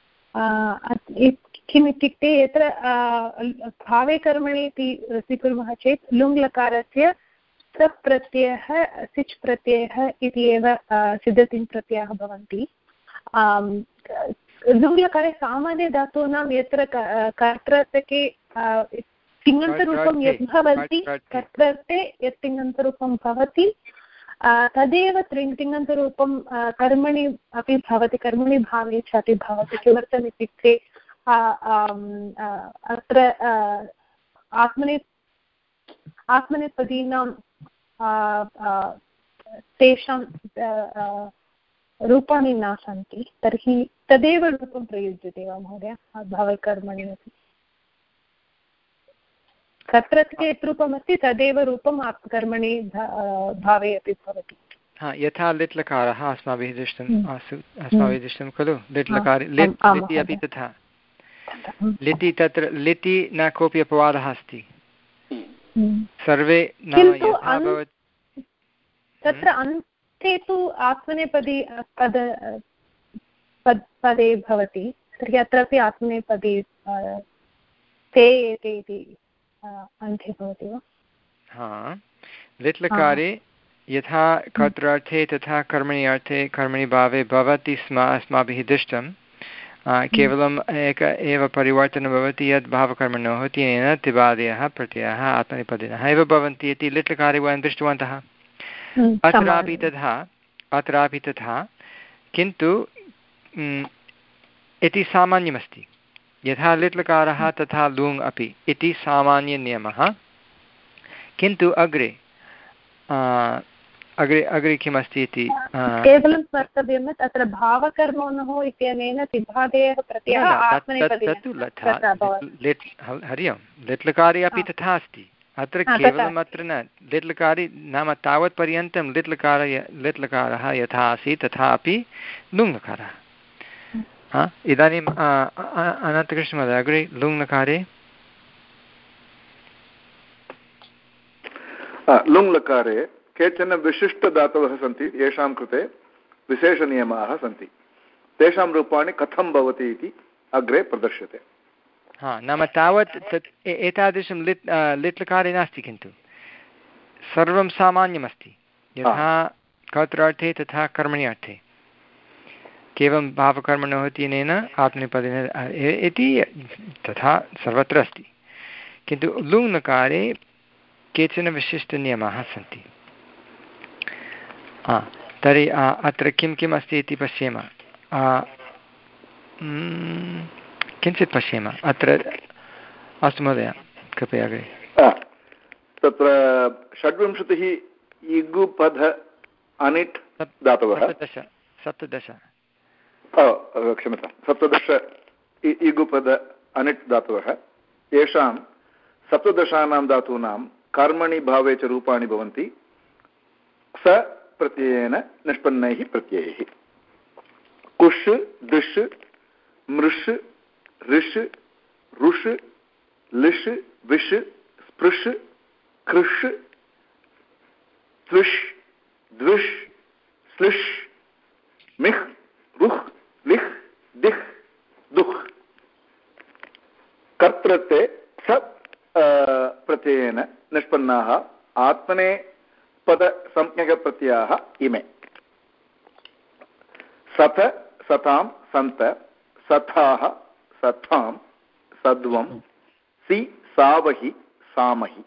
किम् इत्युक्ते यत्र भावे कर्मणि इति स्वीकुर्मः चेत् लुङ्लकारस्य सप्रत्ययः सिच् प्रत्ययः इति एव सिद्धतिङ् प्रत्ययाः भवन्ति। लुङ्लकारे सामान्यधातूनां यत्र कर्तृत्वके तिङन्तरूपं यत् भवति, कर्तृत्वे यत् तिङन्तरूपं भवति तदेव तिङन्तरूपं कर्मणि अपि भवति, कर्मणि भावे च अपि भवति। किमर्थम् इत्युक्ते अत्र आत्मने आत्मनेपदीनां तेषां रूपाणि न सन्ति तर्हि तदेव रूपं प्रयुज्यते वा महोदय भावकर्मणि अपि तत्र यत् रूपमस्ति तदेव रूपम् कर्मणि भावे अपि भवति हा यथा लिट् लकारः अस्माभिः दृष्टम् आसु अस्माभिः दृष्टं खलु लिट् लकारे लिट् लिटि अपि तथा लिटि तत्र लिटि न कोऽपि अपवादः अस्ति सर्वे तत्र अन्ते तु आत्मनेपदी पद पदे भवति तर्हि अत्रापि आत्मनेपदी ते एते इति अन्ते भवति वा हा लिट् लकारे यथा कर्त्रार्थे तथा कर्मणि अर्थे कर्मणि भावे भवति स्म अस्माभिः दृष्टं केवलम् एक एव परिवर्तनं भवति यद् भावकर्मणोः तेन तिबादयः प्रत्ययः आत्मनेपदिनः एव भवन्ति इति लिट् लकारे वयं दृष्टवन्तः अत्रापि तथा अत्रापि तथा किन्तु इति सामान्यमस्ति यथा लिट् लकारः तथा लुङ् अपि इति सामान्यनियमः किन्तु अग्रे अग्रे अग्रे किमस्ति इति केवलं स्मर्तव्यं यत् अत्र भावकर्मणोः इत्यनेन तिबादयः प्रत्ययः हरि ओं लिट् लकारे अपि तथा अस्ति अत्र केवलम् अत्र न लिट् लकारे नाम तावत्पर्यन्तं लिट् लकार लिट् लकारः यथा आसीत् तथा अपि लुङ् लकारः इदानीम् अनन्तकृष्णमहोदय अग्रे लुङ् लकारे लुङ् लकारे केचन विशिष्टधातवः सन्ति येषां कृते विशेषनियमाः सन्ति तेषां रूपाणि कथं भवति इति अग्रे प्रदर्श्यते हा नाम तावत् तत् एतादृशं लिट् लिट् लकारे नास्ति किन्तु सर्वं सामान्यमस्ति यथा कर्त्रार्थे तथा कर्मणि अर्थे केवलं भावकर्मणोः तेनेन आत्मनेपदेन इति तथा सर्वत्र अस्ति किन्तु लुङ् लकारे केचन विशिष्टनियमाः सन्ति तर्हि अत्र किं किम् अस्ति इति पश्येम किञ्चित् पश्येम अत्र अस्तु महोदय कृपया अग्रे तत्र षड्विंशतिः इगुपध अनिट् धातवः सप्तदश सप्तदश क्षम्यतां सप्तदश इगुपद अनिट् धातवः येषां सप्तदशानां धातूनां कर्मणि भावे च रूपाणि भवन्ति स प्रत्ययेन निष्पन्नैः प्रत्ययैः कुष् दृश् मृष् ऋष् रुष् लिष् विष् स्पृश् कृष् त्विष् द्विष् स्लिष् मिह् रुह् लिह् दिह् दुह् कर्तृत्वे स प्रत्ययेन निष्पन्नाः आत्मने पदसंज्ञकप्रत्ययाः इमे सथ सतां सन्त सथाः सथां सद्वं सि सावहि सामहि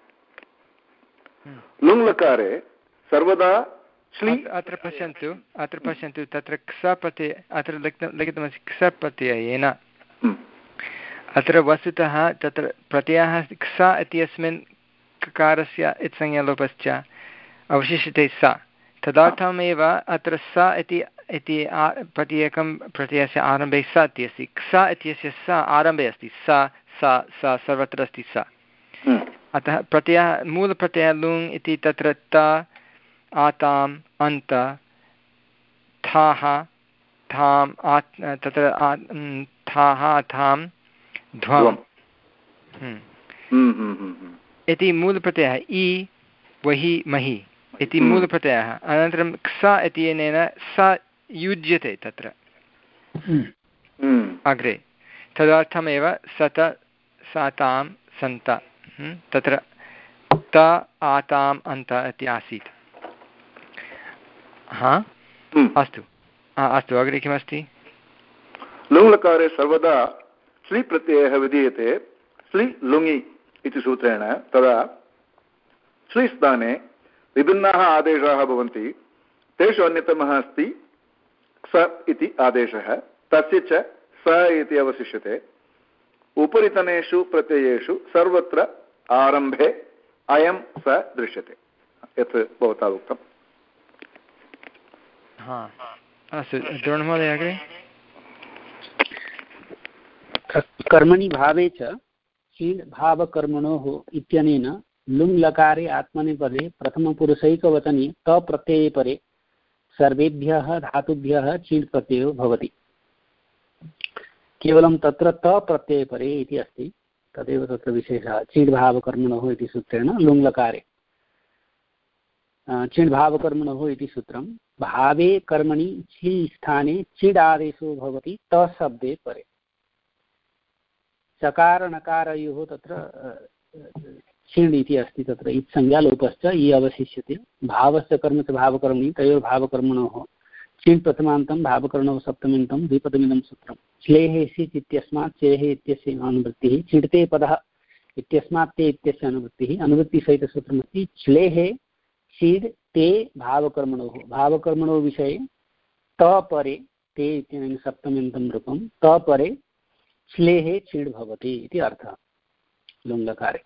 लुङ् लकारे सर्वदा श्लि अत्र पश्यन्तु अत्र पश्यन्तु तत्र क्स प्रत्यय अत्र लिखितमस्ति क्स प्रत्ययेन अत्र वस्तुतः तत्र प्रत्ययः क्स इत्यस्मिन् ककारस्य इत्संज्ञालोपश्च अवशिष्यते स तदर्थमेव अत्र स इति इति प्रत्येकं प्रत्ययस्य आरम्भे स इति अस्ति क्स इत्यस्य स आरम्भे अस्ति स स स सर्वत्र अस्ति स अतः प्रत्ययः मूलप्रत्ययः लुङ् इति तत्र त आताम् अन्त थाः थाम् आत् तत्र थाः थां ध्वम् इति मूलप्रत्ययः इ वहि महि इति मूलप्रत्ययः अनन्तरं क्स इत्यनेन स युज्यते तत्र अग्रे तदर्थमेव सत सातां सन्त तत्र त आताम् अन्त इति आसीत् हा अस्तु अस्तु अग्रे किमस्ति लुङ् लकारे सर्वदा स्लि प्रत्ययः विधीयते स्लि लुङि इति सूत्रेण तदा स्लि स्थाने विभिन्नाः आदेशाः भवन्ति तेषु अन्यतमः अस्ति स इति आदेशः तस्य च स इति अवशिष्यते उपरितनेषु प्रत्ययेषु सर्वत्र आरम्भे अयं स दृश्यते यत् भवता उक्तम् हा अस्तु द्रोणमहोदय अग्रे। कर्मणि भावे च चीड् भावकर्मणोः इत्यनेन लुङ् लकारे आत्मनेपदे प्रथमपुरुषैकवचने तप्रत्यये परे सर्वेभ्यः धातुभ्यः चीड् प्रत्ययो भवति। केवलं तत्र तप्रत्यये परे इति अस्ति, तदेव तत्र विशेषः। चीड् भावकर्मणोः इति सूत्रेण लुङ् लकारे चिड् भावकर्मणोः इति सूत्रं भावे कर्मणि चि स्थाने चिड् आदेशो भवति तशब्दे परे। चकार नकारयोः तत्र चिड् इति अस्ति, तत्र इत्संज्ञा लोपश्च इ अवशिष्यते। भावस्य कर्म च भावकर्मणि तयोः भावकर्मणोः चिड् प्रथमान्तं भावकर्मणोः सप्तम्यन्तं द्विपदमिदं सूत्रं। श्लेः सिच् इत्यस्मात् चेः इत्यस्य अनुवृत्तिः, चिड्ते पदः इत्यस्मात् ते इत्यस्य अनुवृत्तिः। अनुवृत्तिसहितसूत्रमस्ति श्लेः चिड् ते भावकर्मणोः। भावकर्मणोः विषये तपरे ते इत्यनेन सप्तम्यन्तं रूपं तपरे श्लेः चिड् भवति इति अर्थः लुङ्लकारे।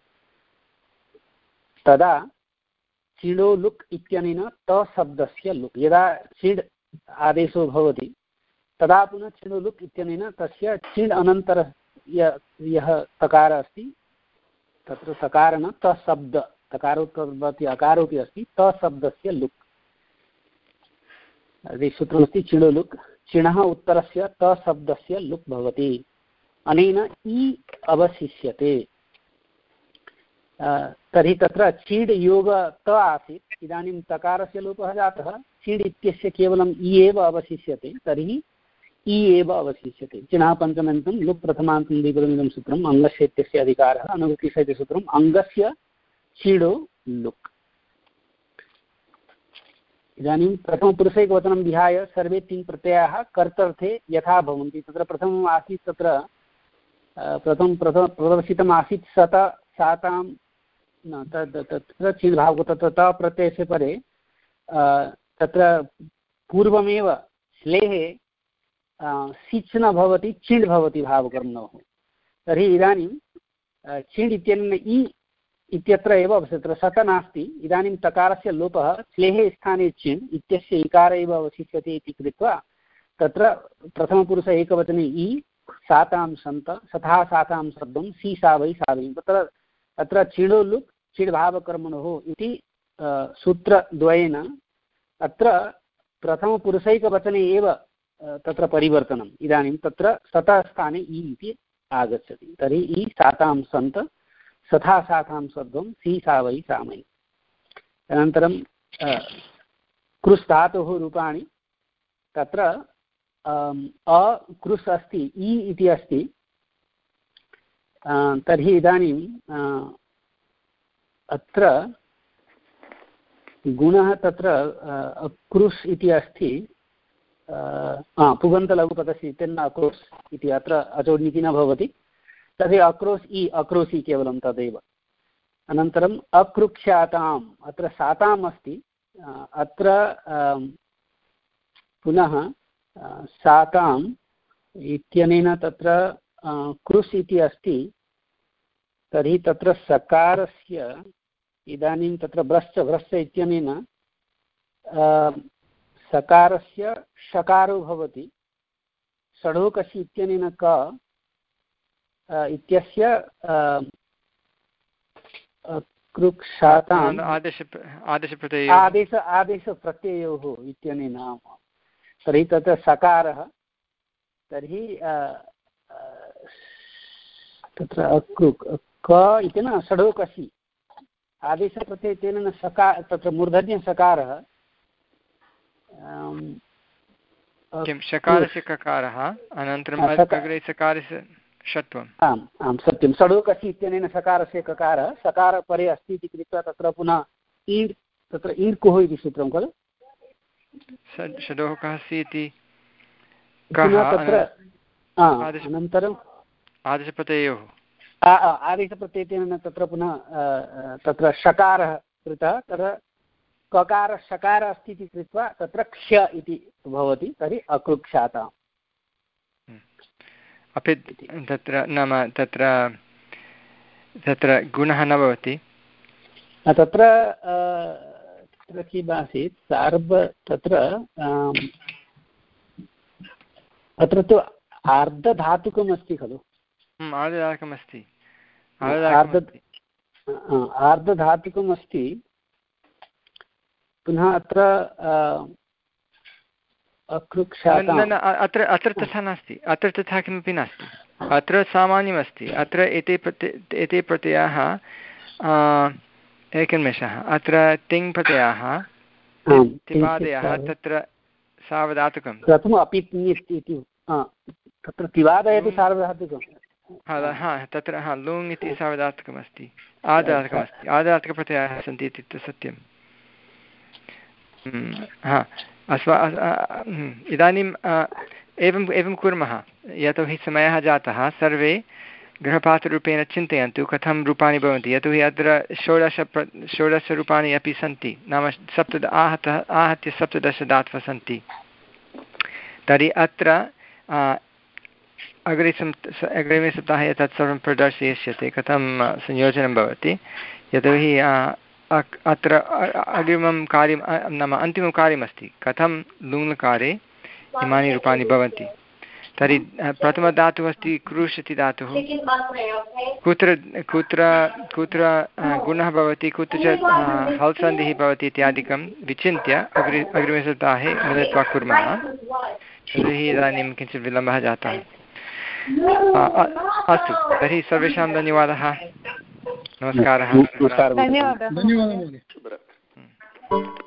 तदा चिडो लुक् इत्यनेन तशब्दस्य लुक्, यदा चिड् आदेशो भवति तदा पुनः चिडो लुक् इत्यनेन तस्य चिड् अनन्तर यः तकारः अस्ति तत्र तकारेण तशब्द, तकारोत्तरवर्ति अकारोपि अस्ति, तशब्दस्य लुक् इति सूत्रमस्ति। चिडो लुक् चिणः उत्तरस्य तशब्दस्य लुक् भवति, अनेन इ अवशिष्यते। तर्हि तत्र चिड् योग त आसीत्, इदानीं तकारस्य लोपः जातः, चिड् इत्यस्य केवलम् इ एव अवशिष्यते, तर्हि इ एव अवशिष्यते। चिणः पञ्चमन्तं लुक् प्रथमान्तं द्विपदमिदं सूत्रम् अङ्गस्य इत्यस्य अधिकारः। अनुवृत्तिसहितसूत्रम् अङ्गस्य चिडो लुक्। इदानीं प्रथमपुरुषैकवचनं विहाय सर्वे तीन् प्रत्ययाः कर्तर्थे यथा भवन्ति। तत्र प्रथमम् आसीत्, तत्र प्रथमं प्रथम प्रदर्शितम् आसीत् सत सातां तत्र चिड् भावः, तत्र त प्रत्ययस्य परे तत्र पूर्वमेव श्लेः सिच् न भवति चिड् भवति भावकर्मणोः। तर्हि इदानीं चिड् इत्यनेन इ इत्यत्र एव तत्र सत नास्ति, इदानीं तकारस्य लोपः श्लेः स्थाने चिड् इत्यस्य इकार एव अवशिष्यते इति कृत्वा तत्र प्रथमपुरुष एकवचने इ सातां सन्त सथा सातां शब्दं सी सा वै सा वै, तत्र तत्र चिडो लुक् चिड् भावकर्मणोः इति सूत्रद्वयेन अत्र प्रथमपुरुषैकवचने एव तत्र परिवर्तनम्। इदानीं तत्र सतः स्थाने इ इति आगच्छति, तर्हि इ सातां सन्त सथा सातां शब्दं सी सा वै सा वै। अनन्तरं कृस् धातोः रूपाणि, तत्र अ कृस् अस्ति, इ इति अस्ति, तर्हि इदानीं अत्र गुणः तत्र अक्रुस् इति अस्ति, पुगन्तलघुपदस्य इत्यन्न अक्रोस् इति अत्र अचोर्निति न भवति, तर्हि अक्रोस् इ अक्रोसि केवलं तदेव। अनन्तरम् अकृक्षाताम्, अत्र साताम् अस्ति, अत्र पुनः साताम् इत्यनेन तत्र कृस् इति अस्ति, तर्हि तत्र सकारस्य इदानीं तत्र भ्रश्च भ्रश्च इत्यनेन सकारस्य षकारो भवति, षडोकसि इत्यनेन क इत्यस्य कृक्षाताम् आदेश आदेश आदेशप्रत्ययोः इत्यनेन, तर्हि तत्र सकारः, तर्हि तत्र अकृक् क इति न षडोकसि आदेशप्रत्यय इत्यनेन सकार, तत्र मूर्धन्यसकारः किं शकारस्य ककारः, अनन्तरम् अग्रे सकारस्य षत्वम्। आम् आं सत्यं, षडोकसि इत्यनेन सकारस्य ककारः, सकारपरे अस्ति इति कृत्वा तत्र पुनः ईड्, तत्र ईड्कुः इति सूत्रं खलु, षडोकसि इति तत्र अनन्तरम् आदेशप्रत्ययोः आदेशप्रत्ययेन तत्र पुनः तत्र षकारः कृतः, तत्र ककार षकार अस्ति इति कृत्वा तत्र क्ष इति भवति, तर्हि अकृक्षाताम्। अपि तत्र नाम तत्र तत्र गुणः न भवति, तत्र तत्र किम् आसीत् सार्व, तत्र अत्र तु आर्धधातुकमस्ति खलु? आर्धधातुकमस्ति आर्धधातुकमस्ति पुनः अत्र अत्र अत्र तथा नास्ति, अत्र तथा किमपि नास्ति, अत्र सामान्यमस्ति। अत्र एते प्रत्यय एते प्रत्ययाः एकनिमेषः, अत्र तिङ् प्रत्ययाः तिवादयः तत्र सार्वधातुकं प्रथमम् अपि इति तत्र तिवादयः तु सार्वधातुकं हा तत्र हा लुङ् इति सार्वधातुकमस्ति, आर्धधातुकमस्ति, आर्धधातुकप्रत्ययाः सन्ति इत्युक्ते सत्यं। हा अस्मा इदानीम् एवम् एवं कुर्मः, यतोहि समयः जातः। सर्वे गृहपाठरूपेण चिन्तयन्तु कथं रूपाणि भवन्ति, यतोहि अत्र षोडश प्र षोडशरूपाणि अपि सन्ति, नाम सप्त आहतः आहत्य सप्तदश धातवः सन्ति। तर्हि अत्र अग्रे अग्रिमे सप्ताहे तत् सर्वं प्रदर्शयिष्यते कथं संयोजनं भवति, यतोहि अत्र अग्रिमं कार्यं नाम अन्तिमं कार्यमस्ति कथं लुङ्लकारे इमानि रूपाणि भवन्ति। तर्हि प्रथमधातुः अस्ति क्रूश् इति धातुः, कुत्र कुत्र कुत्र गुणः भवति, कुत्रचित् हल् सन्धिः भवति इत्यादिकं विचिन्त्य अग्रि अग्रिमे सप्ताहे मिलित्वा कुर्मः। तर्हि इदानीं किञ्चित् विलम्बः जातः। अस्तु, तर्हि सर्वेषां धन्यवादः, नमस्कारः। धन्यवादः।